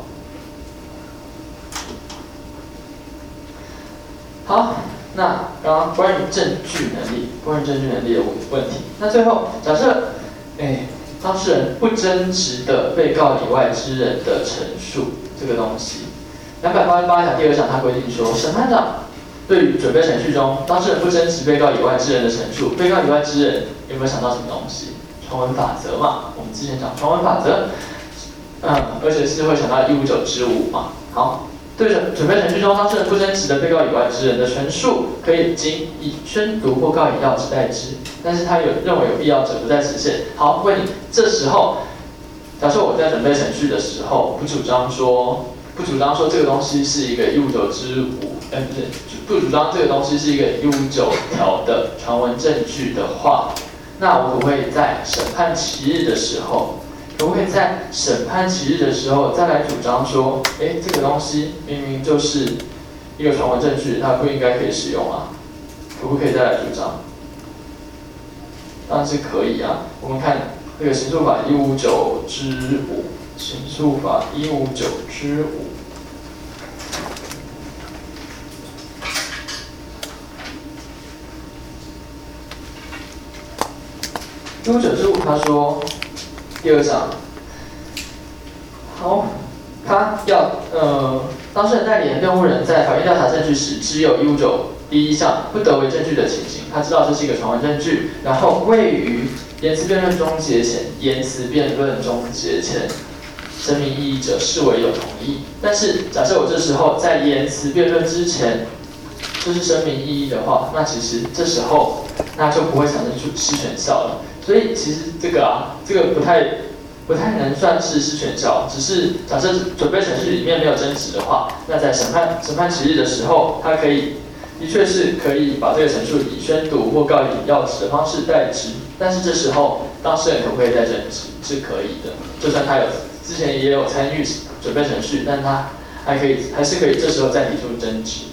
好，那刚刚关于证据能力，关于证据能力的问题，那最后假设，哎，当事人不争执的被告以外之人的陈述这个东西，两百八十八条第二项它规定说，审判长。对于准备程序中，当事人不争执被告以外之人的陈述，被告以外之人有没有想到什么东西？传闻法则嘛，我们之前讲传闻法则，嗯，而且是会想到一五九之五嘛。好，对准准备程序中，当事人不争执的被告以外之人的陈述，可以经以宣读或告以要旨代之，但是他有认为有必要者不在此限。好，问你，这时候，假设我在准备程序的时候，不主张说。不主张说这个东西是一个一五九之五，哎不是，不主张这个东西是一个一五九条的传闻证据的话，那我可不可以在审判期日的时候，可不可以在审判期日的时候再来主张说，哎，这个东西明明就是一个传闻证据，它不应该可以使用啊？可不可以再来主张？当然是可以啊。我们看这个刑诉法一五九之五。刑诉法一五九之五，一五九之五，他说第二项，好，他要呃，当事人代理人、辩护人在法院调查证据时，只有一五九第一项不得为证据的情形，他知道这是一个传闻证据，然后未于言辞辩论终结前，言辞辩论终结前。声明异议者视为有同意，但是假设我这时候在言辞辩论之前就是声明异议的话，那其实这时候那就不会产生出失权效了。所以其实这个啊，这个不太不太能算是失权效，只是假设准备程序里面没有争执的话，那在审判审判期日的时候，它可以的确是可以把这个陈述以宣读或告以要旨的方式代之，但是这时候当事人可不可以再争执是可以的，就算他有。之前也有参与准备程序，但他还可以，还是可以这时候再提出争执。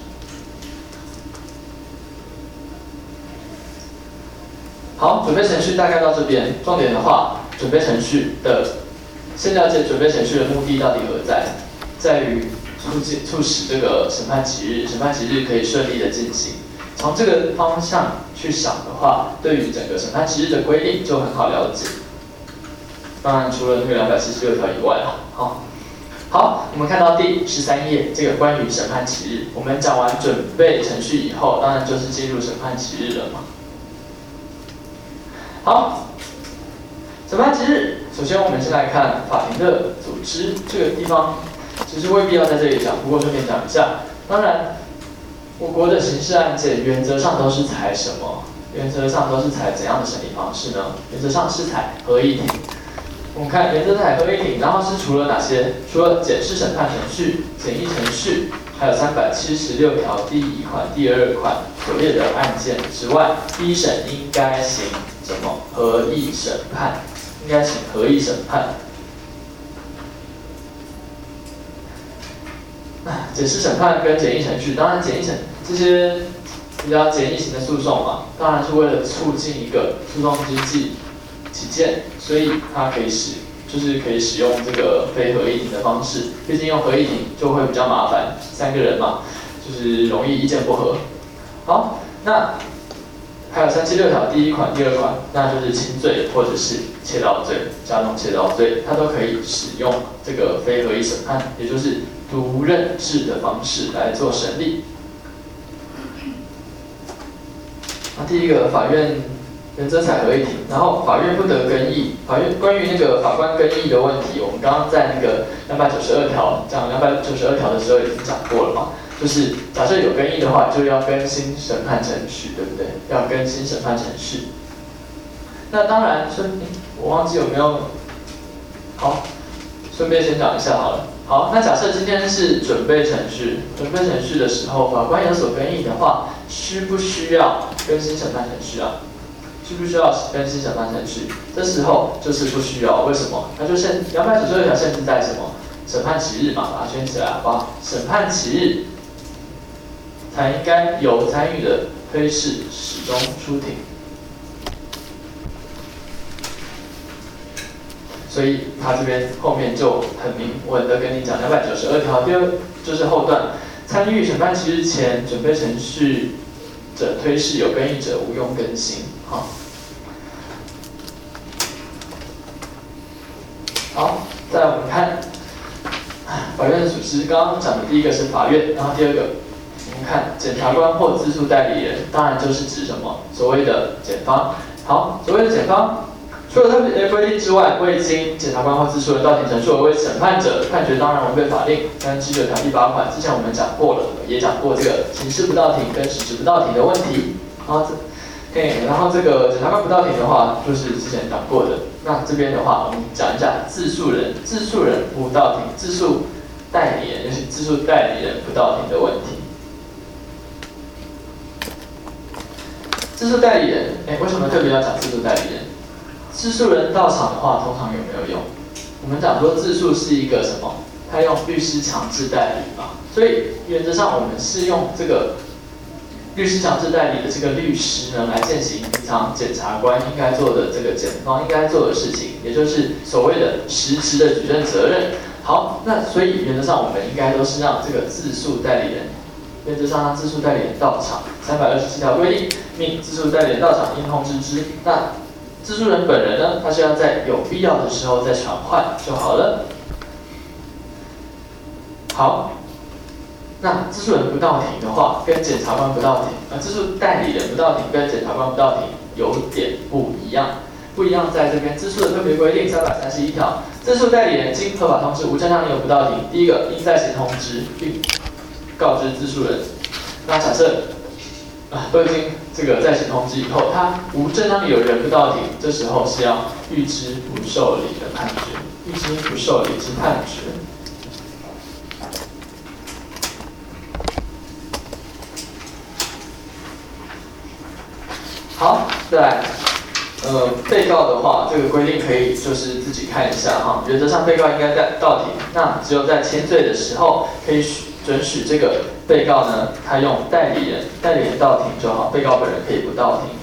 好，准备程序大概到这边，重点的话，准备程序的，先了解准备程序的目的到底何在，在于促进促使这个审判期日，审判期日可以顺利的进行。从这个方向去想的话，对于整个审判期日的规定就很好了解。当然，除了那个两百七十六条以外啊，好，好，我们看到第十三页这个关于审判期日，我们讲完准备程序以后，当然就是进入审判期日了嘛。好，审判期日，首先我们先来看法庭的组织这个地方，其实未必要在这里讲，不过顺便讲一下。当然，我国的刑事案件原则上都是采什么？原则上都是采怎样的审理方式呢？原则上是采合议庭。我们看原则采合议庭，然后是除了哪些？除了检视审判程序、简易程序，还有三百七十六条第一款、第二款所列的案件之外，第一审应该行什么？合议审判，应该行合议审判。检视审判跟简易程序，当然简易程这些比较简易型的诉讼嘛，当然是为了促进一个诉讼经济起见，所以它可以使就是可以使用这个非合议庭的方式，毕竟用合议庭就会比较麻烦，三个人嘛，就是容易意见不合。好，那还有三七六条第一款、第二款，那就是轻罪或者是窃盗罪、加重窃盗罪，它都可以使用这个非合议审判，也就是独任制的方式来做审理。那第一个，法院原则采合议庭，然后法院不得更议。法院关于那个法官更议的问题，我们刚刚在那个两百九十二条讲两百九十二条的时候已经讲过了嘛。就是假设有更议的话，就要更新审判程序，对不对？要更新审判程序。那当然，顺我忘记有没有，好，顺便先讲一下好了。好，那假设今天是准备程序，准备程序的时候，法官有所更议的话，需不需要更新审判程序啊？需不需要更新审判程序？这时候就是不需要，为什么？那就限两百九十二条限制在什么？审判期日嘛，把它圈起来好不好？审判期日才应该由参与的推事始终出庭。所以他这边后面就很明文的跟你讲，两百九十二条第二就是后段，参与审判期日前准备程序者推事有更议者，无用更新。好，好，再来我们看法院的组织，刚刚讲的第一个是法院，然后第二个我们看检察官或自诉代理人，当然就是指什么？所谓的检方。好，所谓的检方。除了特别规定之外，未经检察官或自诉人到庭陈述而为审判者，判决当然违背法令。三七九条第八款，之前我们讲过了，也讲过这个刑事不到庭跟实质不到庭的问题。然后这，嘿，然后这个检察官不到庭的话，就是之前讲过的。那这边的话，我们讲一下自诉人，自诉人不到庭，自诉代理人，尤其自诉代理人不到庭的问题。自诉代理人，哎，为什么特别要讲自诉代理人？自诉人到场的话，通常有没有用？我们讲说自诉是一个什么？他用律师强制代理嘛，所以原则上我们是用这个律师强制代理的这个律师呢，来践行平常检察官应该做的这个检方应该做的事情，也就是所谓的实质的举证责任。好，那所以原则上我们应该都是让这个自诉代理人，原则上让自诉代理人到场。三百二十七条规定，命自诉代理人到场，应通知之。那自诉人本人呢，他是要在有必要的时候再传唤就好了。好，那自诉人不到庭的话，跟检察官不到庭，呃，自诉代理人不到庭跟检察官不到庭有点不一样。不一样在这边，自诉的特别规定三百三十一条，自诉代理人经合法通知无正当理由不到庭，第一个应再行通知，并告知自诉人。那假设啊，都已经这个再行通知以后，他无正当理由人不到庭，这时候是要预知不受理的判决，预知不受理之判决。好，再来，呃，被告的话，这个规定可以就是自己看一下哈。原则上，被告应该在到庭，那只有在签罪的时候可以许准许这个被告呢，他用代理人，代理人到庭就好，被告本人可以不到庭。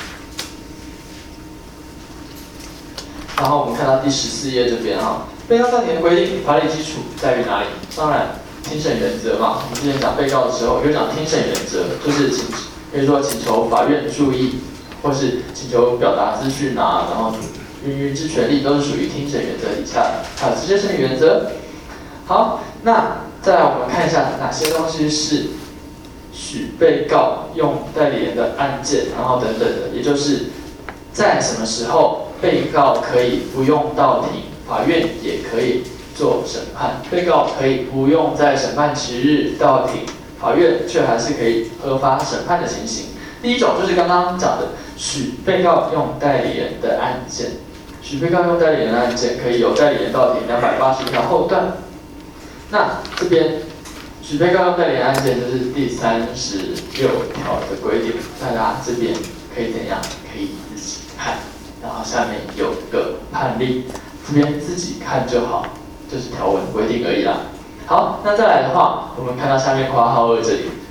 然后我们看到第十四页这边哈，被告到庭的规定，法理基础在于哪里？当然，听审原则嘛。我们之前讲被告的时候，有讲听审原则，就是请，可以说请求法院注意，或是请求表达资讯啊，然后云云之权利都是属于听审原则底下的。还有直接审理原则。好，那再来我们看一下哪些东西是许被告用代理人的案件，然后等等的，也就是在什么时候被告可以不用到庭，法院也可以做审判。被告可以不用在审判期日到庭，法院却还是可以核发审判的情形。第一种就是刚刚讲的许被告用代理人的案件，许被告用代理人的案件可以由代理人到庭，两百八十条后段。那这边许被告用代理人案件就是第三十六条的规定，大家这边可以怎样？可以自己看，然后下面有个判例，这边自己看就好，就是条文规定而已啦。好，那再来的话，我们看到下面括号二这里，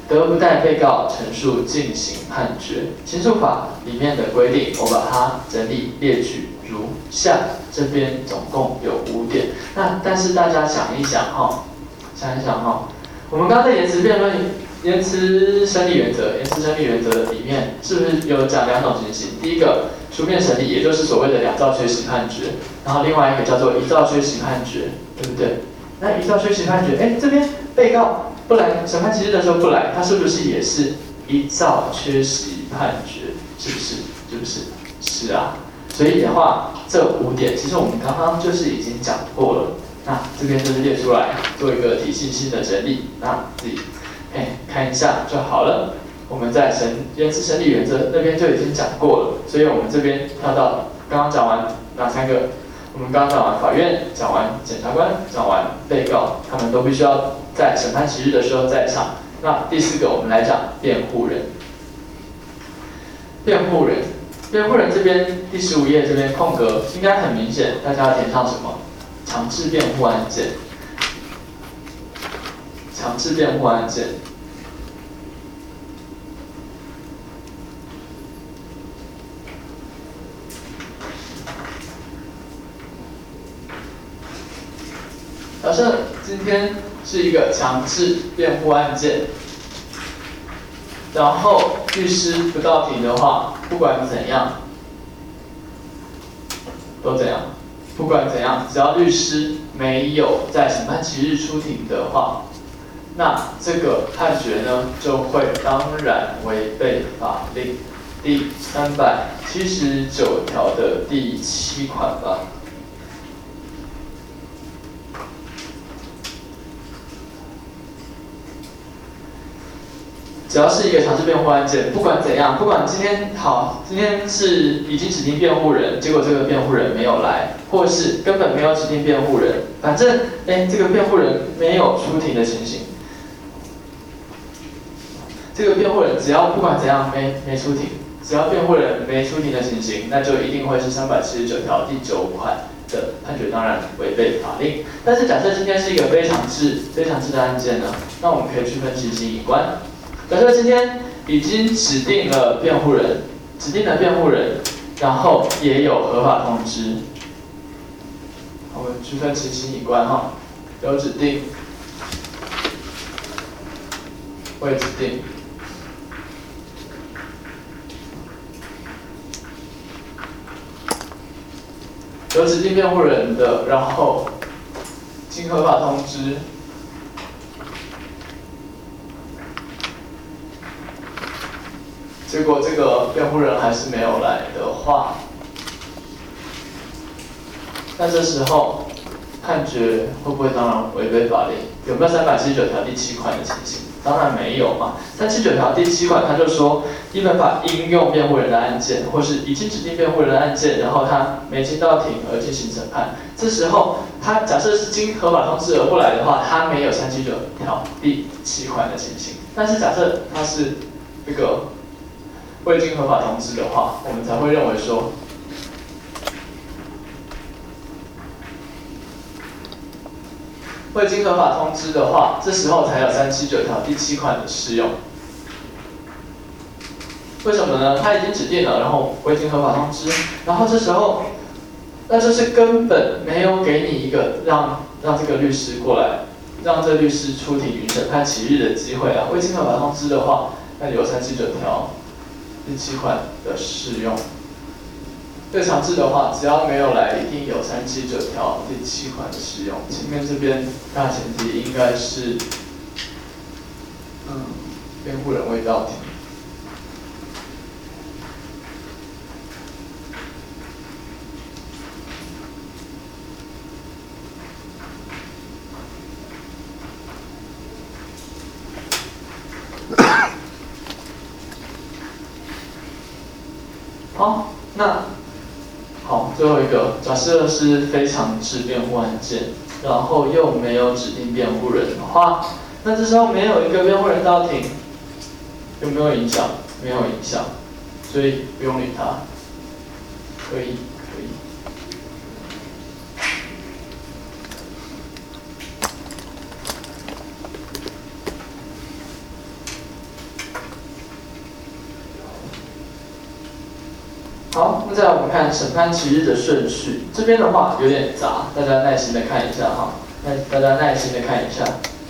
得不代被告陈述进行判决。刑诉法里面的规定，我把它整理列举如下。这边总共有五点。那但是大家想一想哈，想一想哈，我们刚才言辞辩论、言辞审理原则、言辞审理原则里面是不是有讲两种情形？第一个书面审理，也就是所谓的两造缺席判决，然后另外一个叫做一造缺席判决，对不对？那一造缺席判决，哎，这边被告不来审判期日的时候不来，他是不是也是一造缺席判决？是不是？是不是？是啊。所以的话，这五点其实我们刚刚就是已经讲过了。那这边就是列出来做一个体系性的整理，那自己哎看一下就好了。我们在审言辞审理原则那边就已经讲过了，所以我们这边跳到刚刚讲完哪三个？我们刚刚讲完法院，讲完检察官，讲完被告，他们都必须要在审判期日的时候在场。那第四个，我们来讲辩护人。辩护人，辩护人这边第十五页这边空格应该很明显，大家要填上什么？强制辩护案件。强制辩护案件。假设今天是一个强制辩护案件，然后律师不到庭的话，不管怎样，都怎样，不管怎样，只要律师没有在审判期日出庭的话，那这个判决呢就会当然违背法令第三百七十九条的第七款吧。只要是一个强制辩护案件，不管怎样，不管今天好，今天是已经指定辩护人，结果这个辩护人没有来，或者是根本没有指定辩护人，反正哎，这个辩护人没有出庭的情形，这个辩护人只要不管怎样没没出庭，只要辩护人没出庭的情形，那就一定会是三百七十九条第九款的判决，当然违背法令。但是假设今天是一个非常制非常制的案件呢，那我们可以区分其刑以观。假设今天已经指定了辩护人，指定了辩护人，然后也有合法通知，我们区分其刑以观哈，有指定，未指定，有指定辩护人的，然后经合法通知。结果这个辩护人还是没有来的话，那这时候判决会不会当然违背法令？有没有三百七十九条第七款的情形？当然没有嘛。三百七十九条第七款他就说，基本法应用辩护人的案件，或是已经指定辩护人的案件，然后他没经到庭而进行审判，这时候他假设是经合法通知而不来的话，他没有三百七十九条第七款的情形。但是假设他是这个未经合法通知的话，我们才会认为说，未经合法通知的话，这时候才有三百七十九条第七款的适用。为什么呢？他已经指定了，然后未经合法通知，然后这时候，那就是根本没有给你一个让让这个律师过来，让这律师出庭于审判期日的机会啊。未经合法通知的话，那有三百七十九条。第七款的适用，对强制的话，只要没有来，一定有三百七十九条第七款的适用。前面这边大前提应该是，嗯，辩护人未到庭。好，那好，最后一个，假设是非常制辩护案件，然后又没有指定辩护人的话，那这时候没有一个辩护人到庭，有没有影响？没有影响，所以不用理他，可以，可以。 好，那再来我们看审判期日的顺序，这边的话有点杂，大家耐心的看一下哈，那大家耐心的看一下。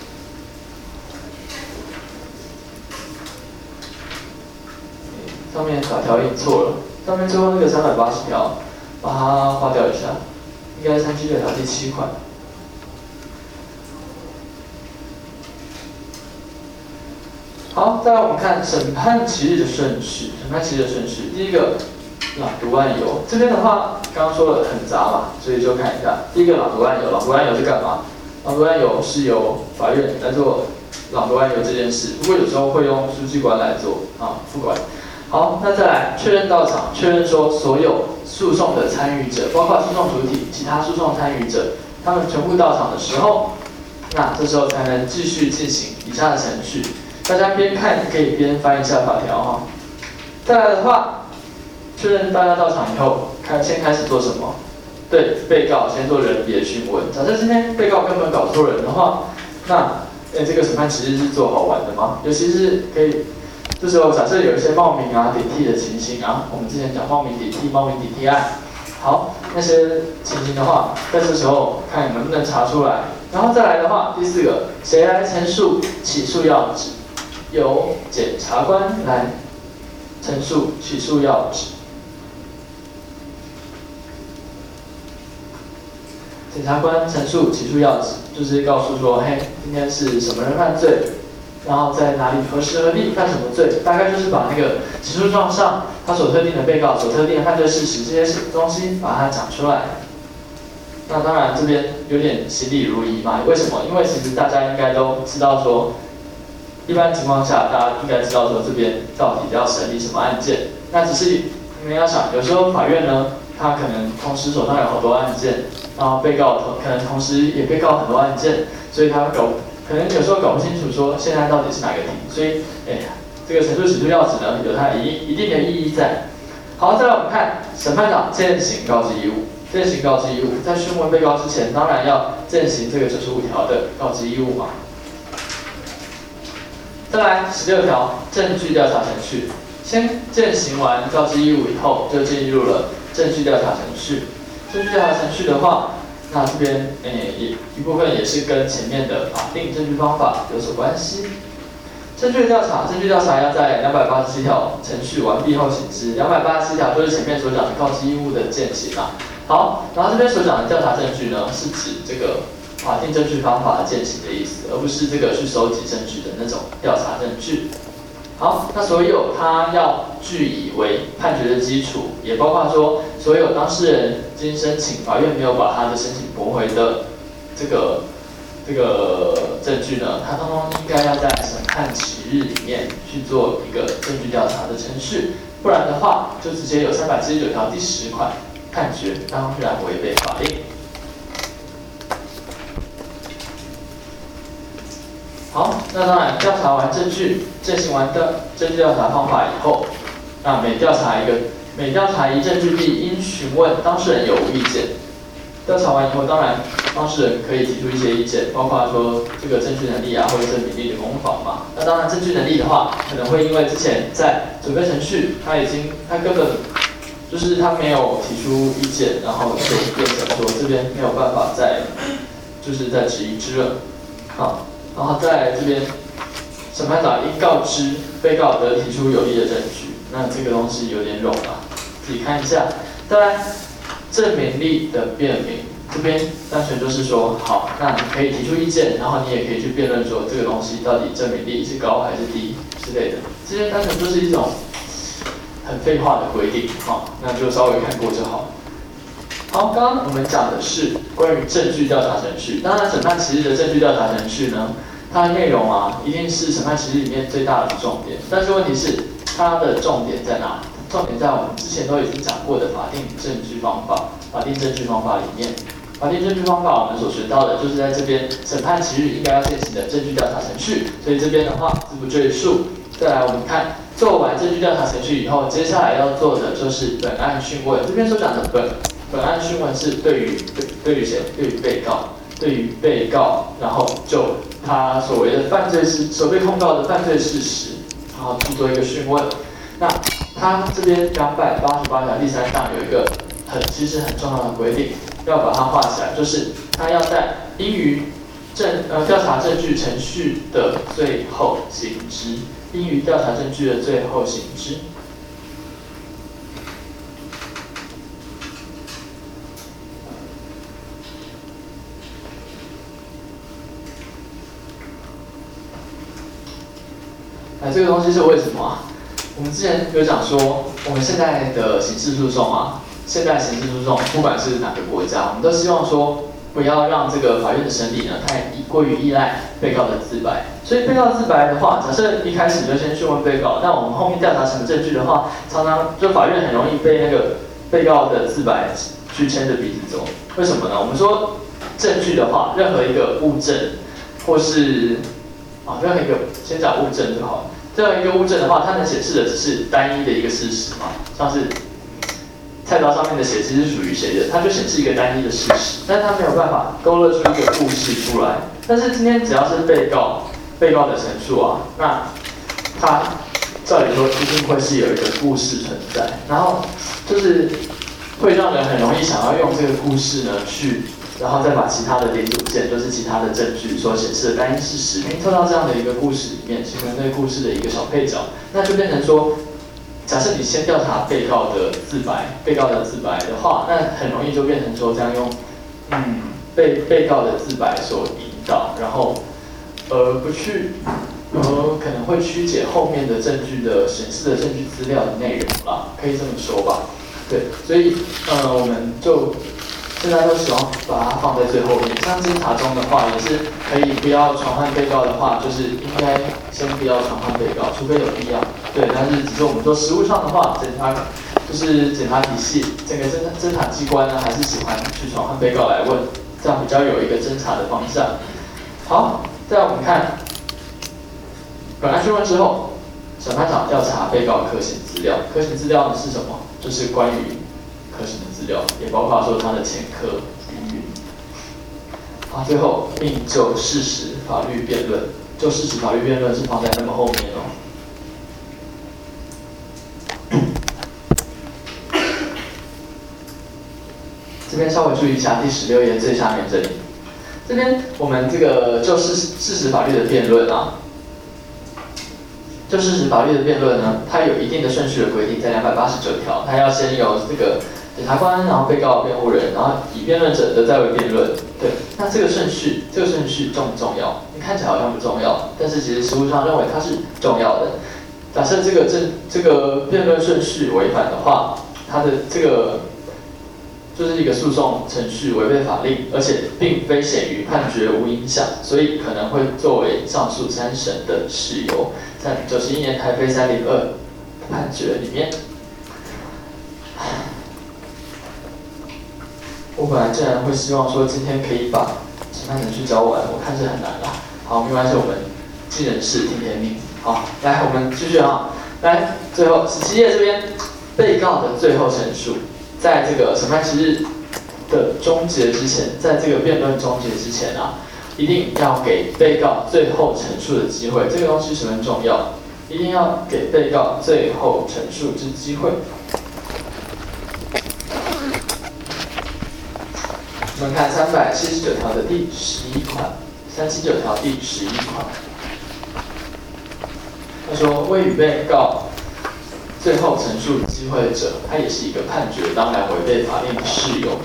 上面法条印错了，上面最后那个三百八十条，把它划掉一下，应该是三七六条第七款。好，再来我们看审判期日的顺序，审判期日的顺序，第一个朗读案由，这边的话刚刚说了很杂嘛，所以就看一下，第一个朗读案由，朗读案由是干嘛？朗读案由是由法院来做朗读案由这件事，不过有时候会用书记官来做啊，不管。好，那再来确认到场，确认说所有诉讼的参与者，包括诉讼主体、其他诉讼参与者，他们全部到场的时候，那这时候才能继续进行以下的程序。大家边看可以边翻一下法条哈。再来的话，确认大家到场以后，开先开始做什么？对，被告先做人别讯问。假设今天被告根本搞错人的话，那诶这个审判其实是做好玩的吗？尤其是可以。这时候假设有一些冒名啊、顶替的情形啊，我们之前讲冒名顶替、冒名顶替案，好，那些情形的话，在这时候看能不能查出来。然后再来的话，第四个，谁来陈述起诉要旨？由检察官来陈述起诉要旨。检察官陈述起诉要旨，就是告诉说，嘿，今天是什么人犯罪？然后在哪里何时何地犯什么罪，大概就是把那个起诉状上他所特定的被告所特定的犯罪事实这些东西把它讲出来。那当然这边有点行礼如仪嘛，为什么？因为其实大家应该都知道说，一般情况下大家应该知道说这边到底要审理什么案件。那只是你们要想，有时候法院呢，他可能同时手上有好多案件，然后被告可能同时也被告很多案件，所以他搞。可能有时候搞不清楚说现在到底是哪个庭，所以，哎，这个陈述起诉要旨呢，有它一一定的意义在。好，再来我们看审判长践行告知义务，践行告知义务，在讯问被告之前，当然要践行这个九十五条的告知义务嘛。再来十六条证据调查程序，先践行完告知义务以后，就进入了证据调查程序。证据调查程序的话。那这边诶也一部分也是跟前面的法定证据方法有所关系。证据调查，证据调查要在两百八十七条程序完毕后行之。两百八十七条就是前面所讲的告知义务的践行啊。好，然后这边所讲的调查证据呢，是指这个法定证据方法的践行的意思，而不是这个去收集证据的那种调查证据。好，那所有他要据以为判决的基础，也包括说所有当事人经申请法院没有把他的申请驳回的这个这个证据呢，他通通应该要在审判期日里面去做一个证据调查的程序，不然的话就直接有三百七十九条第十款判决当然违背法令。好，那当然调查完证据，进行完的证据调查方法以后，那每调查一个，每调查一证据地，应询问当事人有无意见。调查完以后，当然当事人可以提出一些意见，包括说这个证据能力啊，或者证明力的攻防嘛。那当然证据能力的话，可能会因为之前在准备程序，他已经他根本就是他没有提出意见，然后就变成说这边没有办法再就是再质疑之了，好。然后再来这边，审判长应告知被告得提出有利的证据，那这个东西有点冗啊，自己看一下。再来，证明力的辩明，这边单纯就是说，好，那你可以提出意见，然后你也可以去辩论说这个东西到底证明力是高还是低之类的，这些单纯就是一种很废话的规定，好，那就稍微看过就好。好，刚刚我们讲的是关于证据调查程序。当然，审判期日的证据调查程序呢，它的内容啊，一定是审判期日里面最大的重点。但是问题是，它的重点在哪？重点在我们之前都已经讲过的法定证据方法。法定证据方法里面，法定证据方法我们所学到的就是在这边审判期日应该要进行的证据调查程序。所以这边的话，字不赘述。再来，我们看做完证据调查程序以后，接下来要做的就是本案讯问。这边所讲的本。本案讯问是对于对于谁？对于被告，对于被告，然后就他所谓的犯罪事，所被控告的犯罪事实，然后去做一个讯问。 那它这边两百八十八条第三项有一个很其实很重要的规定，要把它画起来，就是它要在应于证呃调查证据程序的最后行之，应于调查证据的最后行之。那这个东西是为什么啊？我们之前有讲说，我们现在的刑事诉讼啊，现代刑事诉讼，不管是哪个国家，我们都希望说，不要让这个法院的审理呢太过于依赖被告的自白。所以被告自白的话，假设一开始就先讯问被告，那我们后面调查什么证据的话，常常就法院很容易被那个被告的自白去牵着鼻子走。为什么呢？我们说证据的话，任何一个物证，或是啊任何一个先讲物证就好了。任何一个物证的话，它能显示的只是单一的一个事实嘛，像是菜刀上面的血迹是属于谁的，它就显示一个单一的事实，但它没有办法勾勒出一个故事出来。但是今天只要是被告被告的陈述啊，那它照理说一定会是有一个故事存在，然后就是会让人很容易想要用这个故事呢去。然后再把其他的零组件，就是其他的证据所显示的单一事实，拼凑到这样的一个故事里面，形成这个故事的一个小配角，那就变成说，假设你先调查被告的自白，被告的自白的话，那很容易就变成说这样用，嗯，被被告的自白所引导，然后，呃，不去，呃，可能会曲解后面的证据的显示的证据资料的内容啦，可以这么说吧？对，所以，呃，我们就。现在都喜欢把它放在最后面，像侦查中的话，也是可以不要传唤被告的话，就是应该先不要传唤被告，除非有必要。对，但是只是我们说实务上的话，检察就是检察体系，整个侦侦查机关呢，还是喜欢去传唤被告来问，这样比较有一个侦查的方向。好，再来我们看本案讯问之后，审判长调查被告的科刑资料，科刑资料呢是什么？就是关于科刑的资料，也包括说他的前科云云。好，最后并就事实法律辩论，就事实法律辩论是放在那么后面哦。这边稍微注意一下第十六页最下面这里，这边我们这个就事事实法律的辩论啊。就事实法律的辩论呢，它有一定的顺序的规定，在两百八十九条，它要先有这个检察官，然后被告、辩护人，然后以辩论者的再为辩论。对，那这个顺序，这个顺序重不重要？你看起来好像不重要，但是其实实务上认为它是重要的。假设这个正这个辩论顺序违反的话，它的这个就是一个诉讼程序违背法令，而且并非显于判决无影响，所以可能会作为上诉参审的事由。在九十一年台非三零二判决里面，我本来竟然会希望说今天可以把审判程序教完，我看是很难啦。好，没关系，我们尽人事听天命。好，来我们继续啊，来最后十七页这边，被告的最后陈述，在这个审判期日的终结之前，在这个辩论终结之前啊。一定要给被告最后陈述的机会，这个东西十分重要，一定要给被告最后陈述之机会。我们看三百七十九条的第十一款，三七九条第十一款，他说未予被告最后陈述机会者，他也是一个判决当然违背法令的事由。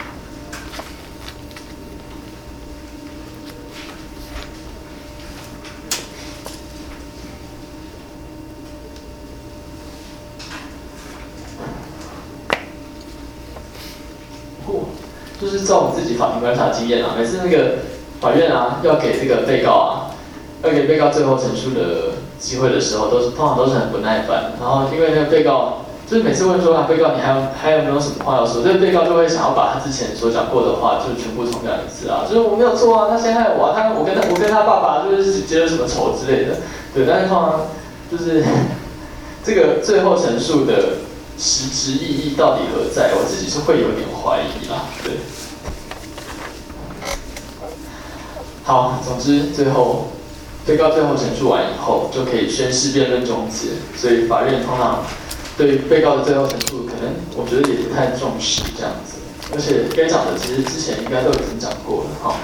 就是照我自己法庭观察经验啊，每次那个法院啊要给这个被告啊，要给被告最后陈述的机会的时候，都是通常都是很不耐烦。然后因为那个被告就是每次问说啊，被告你还有还有没有什么话要说？这个被告就会想要把他之前所讲过的话就全部重讲一次啊，就是我没有错啊，他陷害我啊，他我跟他我跟他爸爸就是结了什么仇之类的，对，但是通常就是这个最后陈述的实质意义到底何在？我自己是会有点怀疑啦，对。好，总之最后被告最后陈述完以后，就可以宣誓辩论终结。所以法院通常对于被告的最后陈述，可能我觉得也不太重视这样子。而且该讲的其实之前应该都已经讲过了哈。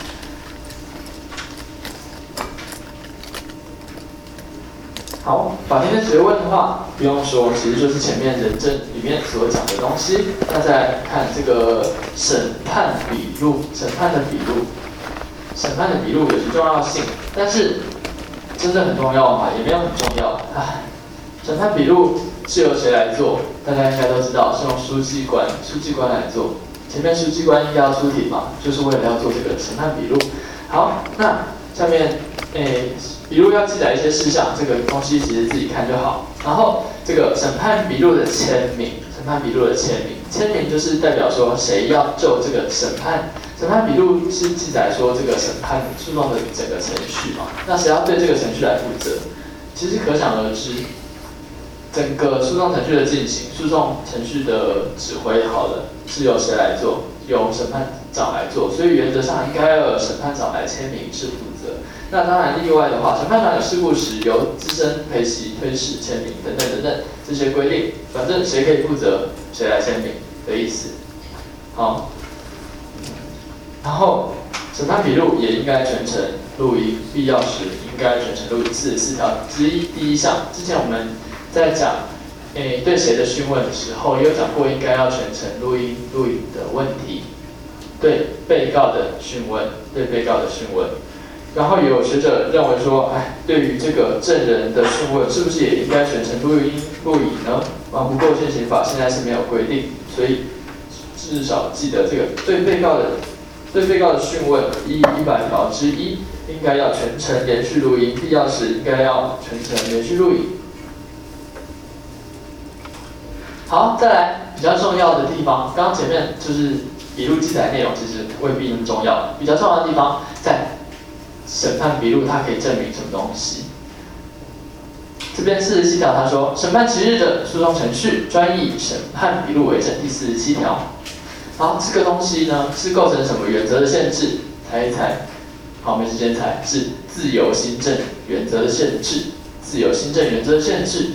好，法庭的学问的话，不用说，其实就是前面人证里面所讲的东西。那再来看这个审判笔录，审判的笔录，审判的笔录有其重要性，但是真的很重要吗？也没有很重要。唉，审判笔录是由谁来做？大家应该都知道，是用书记官，书记官来做。前面书记官应该要出庭嘛，就是为了要做这个审判笔录。好，那下面诶。笔录要记载一些事项，这个东西其实自己看就好。然后这个审判笔录的签名，审判笔录的签名，签名就是代表说谁要就这个审判，审判笔录是记载说这个审判诉讼的整个程序嘛。那谁要对这个程序来负责？其实可想而知，整个诉讼程序的进行，诉讼程序的指挥好了，是由谁来做？由审判长来做。所以原则上应该要审判长来签名是负责。那当然，例外的话，审判长有事故时，由资深陪席推示签名等等等等这些规定，反正谁可以负责，谁来签名的意思。好，然后审判笔录也应该全程录音，必要时应该全程录音。四十四条之一第一项，之前我们在讲诶对谁的讯问的时候，也有讲过应该要全程录音录影的问题。对被告的讯问，对被告的讯问。然后也有学者认为说，哎，对于这个证人的讯问，是不是也应该全程录音录影呢？啊，不过现行法现在是没有规定，所以至少记得这个对被告的对被告的讯问，依一百条之一，应该要全程连续录音，必要时应该要全程连续录影。好，再来比较重要的地方，刚刚前面就是笔录记载内容，其实未必那么重要，比较重要的地方在。审判笔录它可以证明什么东西？这边四十七条他说，审判期日的诉讼程序专以审判笔录为证。第四十七条，好，这个东西呢是构成什么原则的限制？猜一猜。好，没时间猜，是自由心证原则的限制。自由心证原则的限制。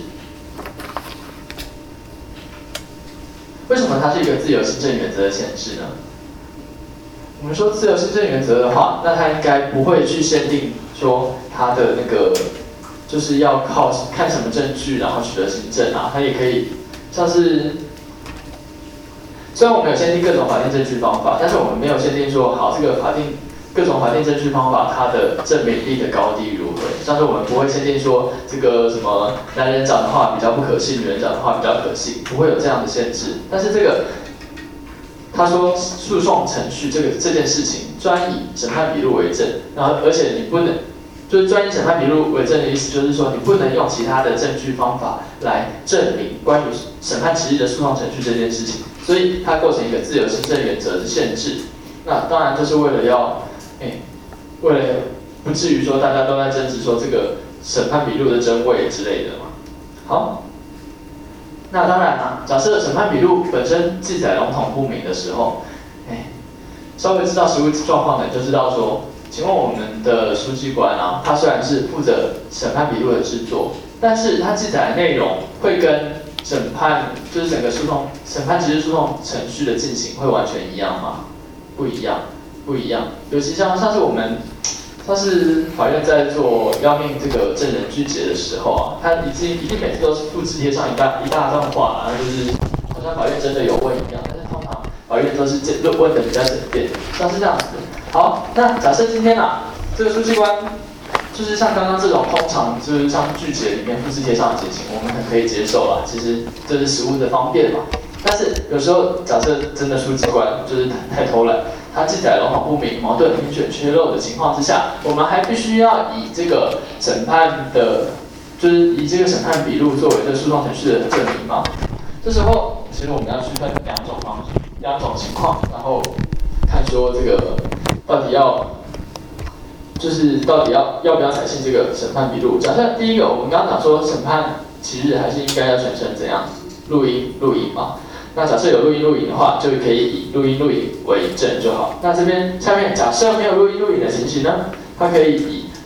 为什么它是一个自由心证原则的限制呢？我们说自由心证原则的话，那它应该不会去限定说它的那个就是要靠看什么证据然后取得心证啊，它也可以像是虽然我们有限定各种法定证据方法，但是我们没有限定说好这个法定各种法定证据方法它的证明力的高低如何，像是我们不会限定说这个什么男人讲的话比较不可信，女人讲的话比较可信，不会有这样的限制，但是这个。他说，诉讼程序这个这件事情专以审判笔录为证，然后而且你不能，就是专以审判笔录为证的意思，就是说你不能用其他的证据方法来证明关于审判期日的诉讼程序这件事情，所以它构成一个自由心证原则的限制。那当然就是为了要，哎，为了不至于说大家都在争执说这个审判笔录的真伪之类的嘛。好。那当然啦，假设审判笔录本身记载笼统不明的时候，哎，稍微知道实务状况的就知道说，请问我们的书记官啊，他虽然是负责审判笔录的制作，但是他记载的内容会跟审判就是整个诉讼审判期日诉讼程序的进行会完全一样吗？不一样，不一样。尤其像像是我们。像是法院在做要命这个证人具结的时候啊，他一定一定每次都是复制贴上一大一大段话，然后就是好像法院真的有问一样，但是通常法院都是问的比较简便，像是这样子。好，那假设今天啊，这个书记官就是像刚刚这种通常就是像具结里面复制贴上的情形，我们很可以接受啦，其实这是实务的方便嘛。但是有时候假设真的书记官就是太偷懒。它记载笼统不明、矛盾、明显缺漏的情况之下，我们还必须要以这个审判的，就是以这个审判笔录作为这诉讼程序的证明嘛。这时候，其实我们要区分两种方式、两种情况，然后看说这个到底要，就是到底要要不要采信这个审判笔录。假设第一个，我们刚刚讲说审判期日还是应该要全程怎样录音录影嘛。那假设有录音录影的话，就可以以录音录影为证就好。那这边下面假设没有录音录影的情形呢，它可以以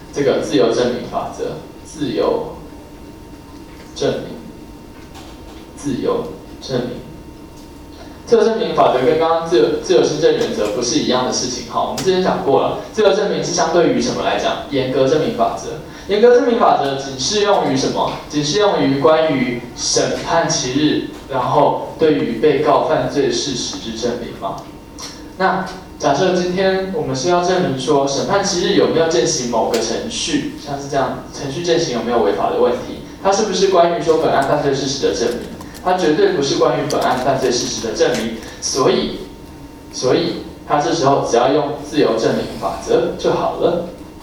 这个自由证明法则，自由证明，自由证明。自由证明法则跟刚刚自由自由新证原则不是一样的事情。好，我们之前讲过了，自由证明是相对于什么来讲？严格证明法则。严格证明法则仅适用于什么？仅适用于关于审判期日，然后对于被告犯罪事实之证明嘛。那假设今天我们是要证明说审判期日有没有践行某个程序，像是这样，程序践行有没有违法的问题？它是不是关于说本案犯罪事实的证明？它绝对不是关于本案犯罪事实的证明，所以，所以它这时候只要用自由证明法则就好了。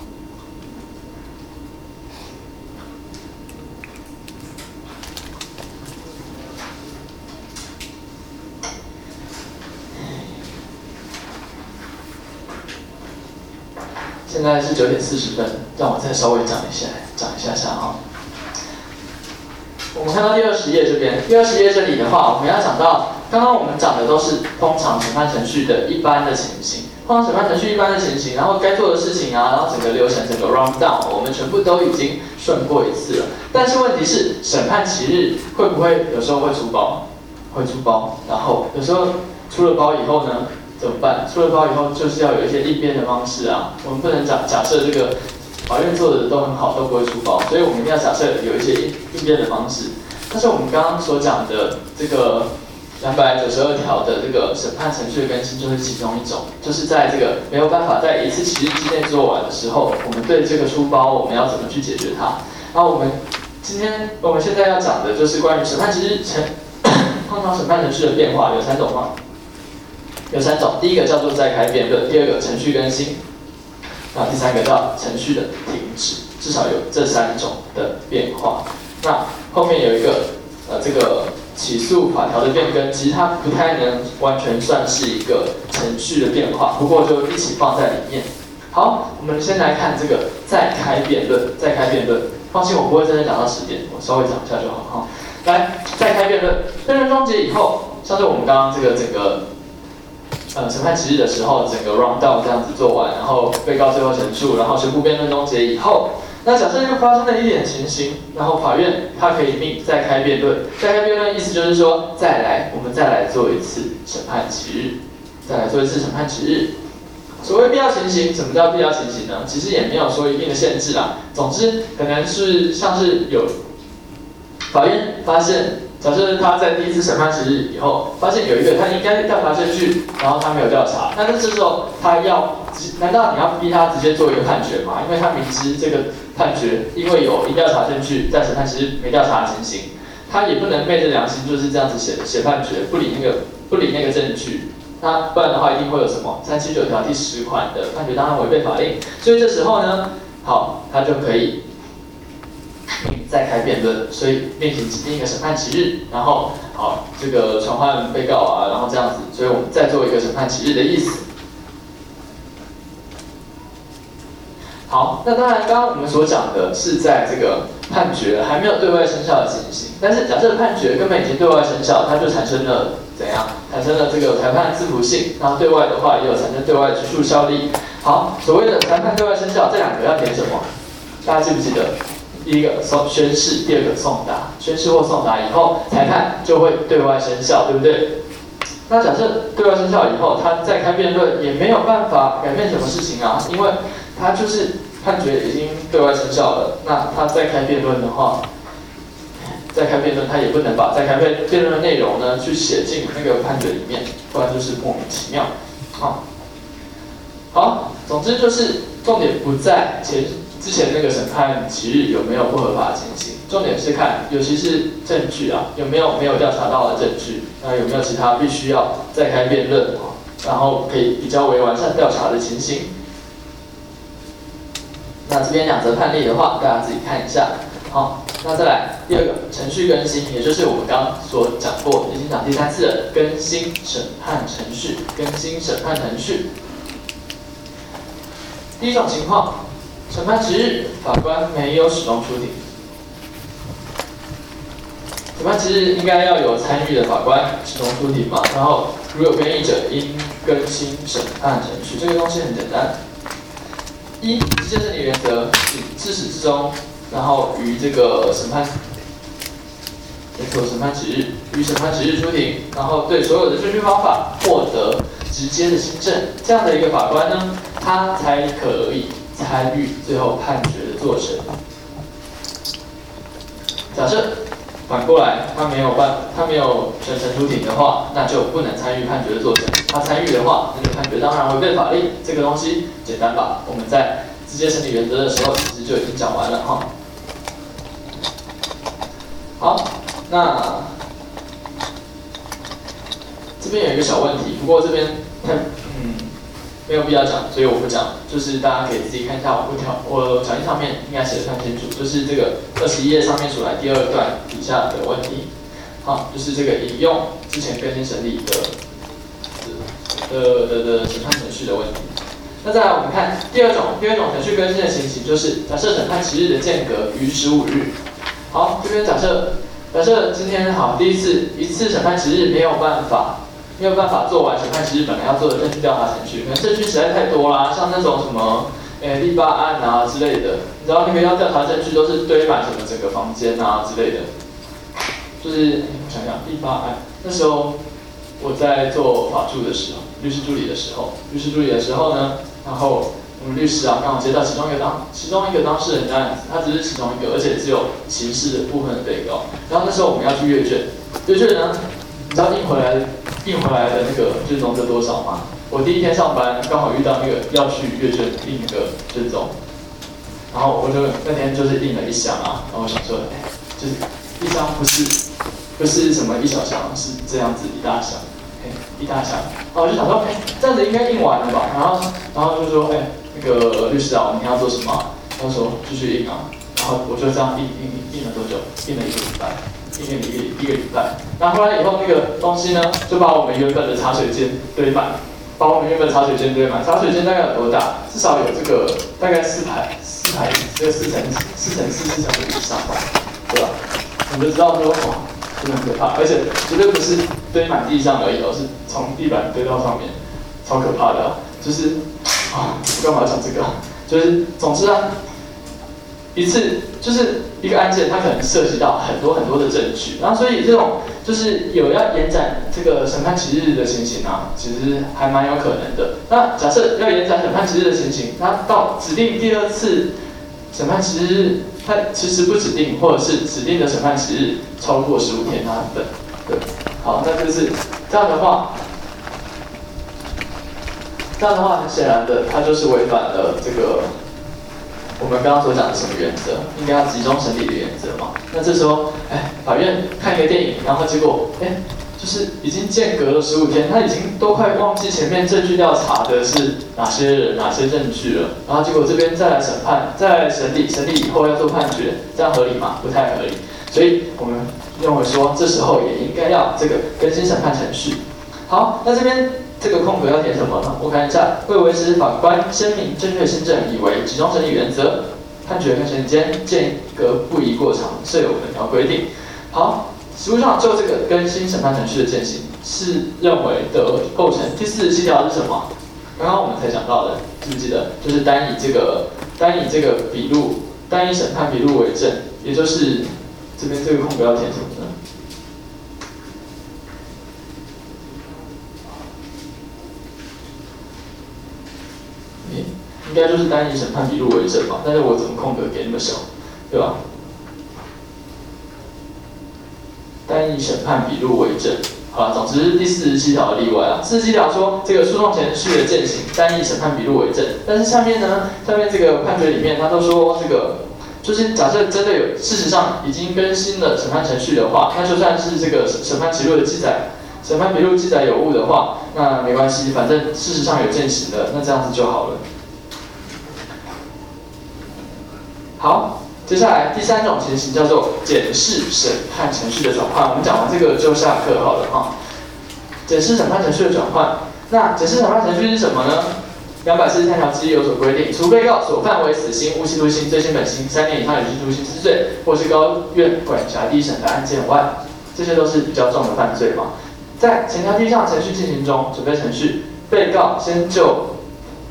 现在是九点四十分，让我再稍微讲一下，讲一下下哈。我们看到第二十页这边，第二十页这里的话，我们要讲到，刚刚我们讲的都是通常审判程序的一般的情形，通常审判程序一般的情形，然后该做的事情啊，然后整个流程整个 run down， 我们全部都已经顺过一次了。但是问题是，审判期日会不会有时候会出包？会出包，然后有时候出了包以后呢，怎么办？出了包以后就是要有一些应变的方式啊，我们不能假假设这个。法院做的都很好，都不会出包，所以我们一定要假设有一些应应变的方式。但是我们刚刚所讲的这个两百九十二条的这个审判程序的更新，就是其中一种，就是在这个没有办法在一次期日之内做完的时候，我们对这个出包我们要怎么去解决它？然后我们今天我们现在要讲的就是关于审判期日程通常审判程序的变化有三种吗？有三种，第一个叫做再开辩论，第二个程序更新。那第三个叫程序的停止，至少有这三种的变化。那后面有一个呃这个起诉法条的变更，其实它不太能完全算是一个程序的变化，不过就一起放在里面。好，我们先来看这个再开辩论，再开辩论。放心，我不会真的讲到十点，我稍微讲一下就好哈。来，再开辩论，辩论终结以后，像是我们刚刚这个整个。呃，审判期日的时候，整个 round down 这样子做完，然后被告最后陈述，然后宣布辩论终结以后，那假设又发生了一点情形，然后法院它可以命再开辩论，再开辩论意思就是说，再来，我们再来做一次审判期日，再来做一次审判期日。所谓必要情形，什么叫必要情形呢？其实也没有说一定的限制啦，总之可能是像是有法院发现。假设他在第一次审判期日以后，发现有一个他应该调查证据，然后他没有调查，那这时候他要，难道你要逼他直接做一个判决吗？因为他明知这个判决因为有应调查证据，在审判期日没调查的情形，他也不能昧着良心就是这样子写写判决，不理那个不理那个证据，那不然的话一定会有什么三七九条第十款的判决当然违背法令，所以这时候呢，好，他就可以。再开辩论，所以另行指定一个审判期日，然后好这个传唤被告啊，然后这样子，所以我们再做一个审判期日的意思。好，那当然，刚刚我们所讲的是在这个判决还没有对外生效的情形，但是假设判决根本已经对外生效，它就产生了怎样？产生了这个裁判自服性，然后对外的话也有产生对外拘束效力。好，所谓的裁判对外生效，这两个要填什么？大家记不记得？第一个送宣誓，第二个送达。宣誓或送达以后，裁判就会对外生效，对不对？那假设对外生效以后，他再开辩论也没有办法改变什么事情啊，因为他就是判决已经对外生效了。那他再开辩论的话，再开辩论他也不能把再开辩辩论的内容呢去写进那个判决里面，不然就是莫名其妙。好，好，总之就是重点不在前。之前那个审判期日有没有不合法的情形？重点是看，尤其是证据啊，有没有没有调查到的证据？那有没有其他必须要再开辩论，然后可以比较为完善调查的情形？那这边两则判例的话，大家自己看一下。好，那再来第二个程序更新，也就是我们刚刚所讲过，已经讲第三次了，更新审判程序，更新审判程序。第一种情况。审判期日，法官没有始终出庭。审判期日应该要有参与的法官始终出庭嘛，然后如有变异者，应更新审判程序。这个东西很简单，一一、直接审理原则，自始至终，然后于这个审判，没错，审判指日，于审判指日出庭，然后对所有的证据方法获得直接的新证，这样的一个法官呢，他才可以参与最后判决的做成。假设反过来，他没有办，他没有全程出庭的话，那就不能参与判决的做成。他参与的话，那个判决当然违背法令。这个东西简单吧？我们在直接审理原则的时候，其实就已经讲完了哈。好，那这边有一个小问题，不过这边嗯没有必要讲，所以我不讲。就是大家可以自己看一下我条我脚印上面应该写的很清楚，就是这个二十一页上面数来第二段底下的问题。好，就是这个引用之前更新审理的的的的审判程序的问题。那再来我们看第二种，第二种程序更新的情形，就是假设审判期日的间隔于十五日。好，这边假设假设今天好第一次一次审判期日没有办法。没有办法做完审判期日本来要做的证据调查程序，可能证据实在太多啦，像那种什么，诶第八案啊之类的，你知道那个要调查证据都是堆满什么整个房间啊之类的，就是我想想第八案，那时候我在做法助的时候，律师助理的时候，律师助理的时候呢，然后我们律师啊刚好接到其中一个当其中一个当事人的案子，他只是其中一个，而且只有刑事的部分的被告，然后那时候我们要去阅卷，阅卷呢，你知道印回来。印回来的那个卷宗是多少吗？我第一天上班刚好遇到那个要去阅卷印那个卷宗，然后我就那天就是印了一箱啊，然后我想说，哎，就是一箱不是不是什么一小箱，是这样子一大箱，哎，一大箱，然后我就想说，哎，这样子应该印完了吧？然后然后就说，哎，那个律师啊，你要做什么？他说继续印啊，然后我就这样印印印印了多久？印了一个礼拜。一个一个一个礼拜，然后后来以后那个东西呢，就把我们原本的茶水间堆满，把我们原本茶水间堆满。茶水间大概有多大？至少有这个大概四排四排，这个四层四层四四层的以上吧，对吧？我们就知道说，哇，真的很可怕，而且绝对不是堆满地上而已，而是从地板堆到上面，超可怕的、啊。就是啊，我干嘛要讲这个？就是总之啊。一次就是一个案件，它可能涉及到很多很多的证据，然后所以这种就是有要延展这个审判期日的情形啊，其实还蛮有可能的。那假设要延展审判期日的情形，它到指定第二次审判期日，它迟迟不指定，或者是指定的审判期日超过十五天，它等对，好，那就是这样的话，这样的话很显然的，它就是违反了这个。我们刚刚所讲的什么原则？应该要集中审理的原则嘛。那这时候，哎，法院看一个电影，然后结果，哎，就是已经间隔了十五天，他已经都快忘记前面证据调查的是哪些人、哪些证据了。然后结果这边再来审判，再来审理，审理以后要做判决，这样合理吗？不太合理。所以我们认为说，这时候也应该要这个更新审判程序。好，那这边。这个空格要填什么呢？我看一下，为维持法官声明正确新政以为集中审理原则，判决跟审理间间隔不宜过长，设有本条规定。好，实务上就这个更新审判程序的践行，是认为的构成第四十七条是什么？刚刚我们才讲到的，记不记得？就是单以这个单以这个笔录，单以审判笔录为证，也就是这边这个空格要填什么呢？应该就是单以审判笔录为证嘛，但是我怎么空格给那么小，对吧？单以审判笔录为证，好了，总之是第四十七条的例外啊。四十七条说这个诉讼程序的践行，单以审判笔录为证，但是下面呢，下面这个判决里面，他都说这个就是假设真的有事实上已经更新了审判程序的话，那就算是这个审判记录的记载。审判笔录记载有误的话，那没关系，反正事实上有践行的，那这样子就好了。好，接下来第三种情形叫做检视审判程序的转换。我们讲完这个就下课好了哈。检视审判程序的转换，那检视审判程序是什么呢？两百四十三条之一有所规定，除被告所犯为死刑、无期徒刑、罪刑本刑、三年以上有期徒刑之罪，或是高院管辖第一审的案件外，这些都是比较重的犯罪嘛。在前条第一项程序进行中，准备程序，被告先就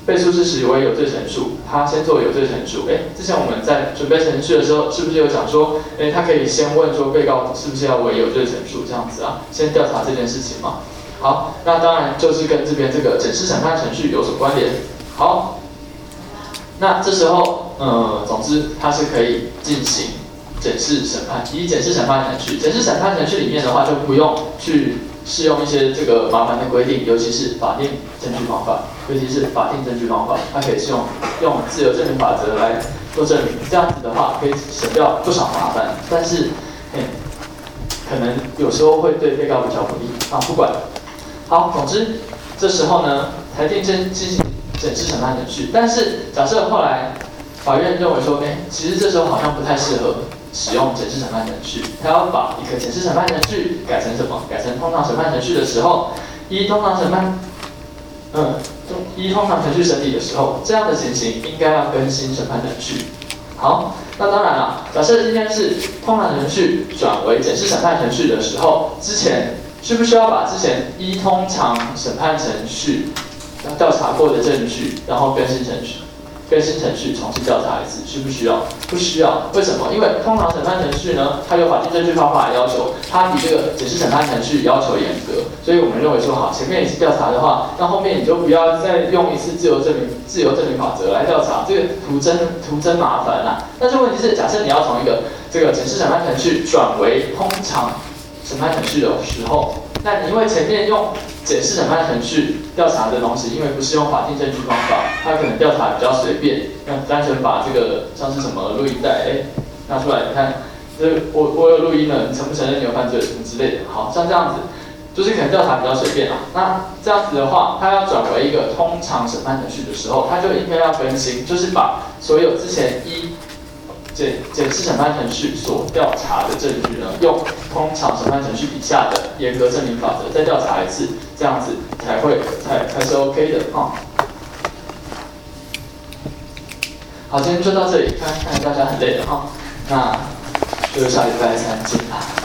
被诉事实为有罪陈述，他先做有罪陈述。哎，之前我们在准备程序的时候，是不是有讲说，哎，他可以先问说被告是不是要为有罪陈述这样子啊？先调查这件事情嘛。好，那当然就是跟这边这个检视审判程序有所关联。好，那这时候，呃，总之它是可以进行检视审判，以检视审判程序，检视审判程序里面的话就不用去适用一些这个麻烦的规定，尤其是法定证据方法，尤其是法定证据方法，它可以是用用自由证明法则来做证明，这样子的话可以省掉不少麻烦，但是，嗯，可能有时候会对被告比较不利啊，不管。好，总之这时候呢，裁定进进行检视审判程序，但是假设后来法院认为说，哎，其实这时候好像不太适合使用检视审判程序，他要把一个检视审判程序改成什么？改成通常审判程序的时候，依通常审判，嗯，依通常程序审理的时候，这样的情形应该要更新审判程序。好，那当然了，假设今天是通常程序转为检视审判程序的时候，之前需不需要把之前依通常审判程序调查过的证据，然后更新程序？更新程序重新调查一次，需不需要？不需要。为什么？因为通常审判程序呢，它有法定证据方法的要求，它比这个检视审判程序要求严格，所以我们认为说，好，前面一次调查的话，那后面你就不要再用一次自由证明自由证明法则来调查，这个徒增徒增麻烦啦。但是问题是，假设你要从一个这个检视审判程序转为通常审判程序的时候，那你因为前面用检视审判程序调查的东西，因为不是用法定证据方法，它可能调查比较随便，那单纯把这个像是什么录音带，哎，拿出来，你看，这我我有录音了，你承不承认你有犯罪什么之类的，好像这样子，就是可能调查比较随便啊。那这样子的话，它要转为一个通常审判程序的时候，它就应该要更新，就是把所有之前依检检视审判程序所调查的证据呢，用通常审判程序底下的严格证明法则再调查一次，这样子才会才才是 OK 的啊、哦。好，今天就到这里，看看大家很累了哈，那就下礼拜三见啦。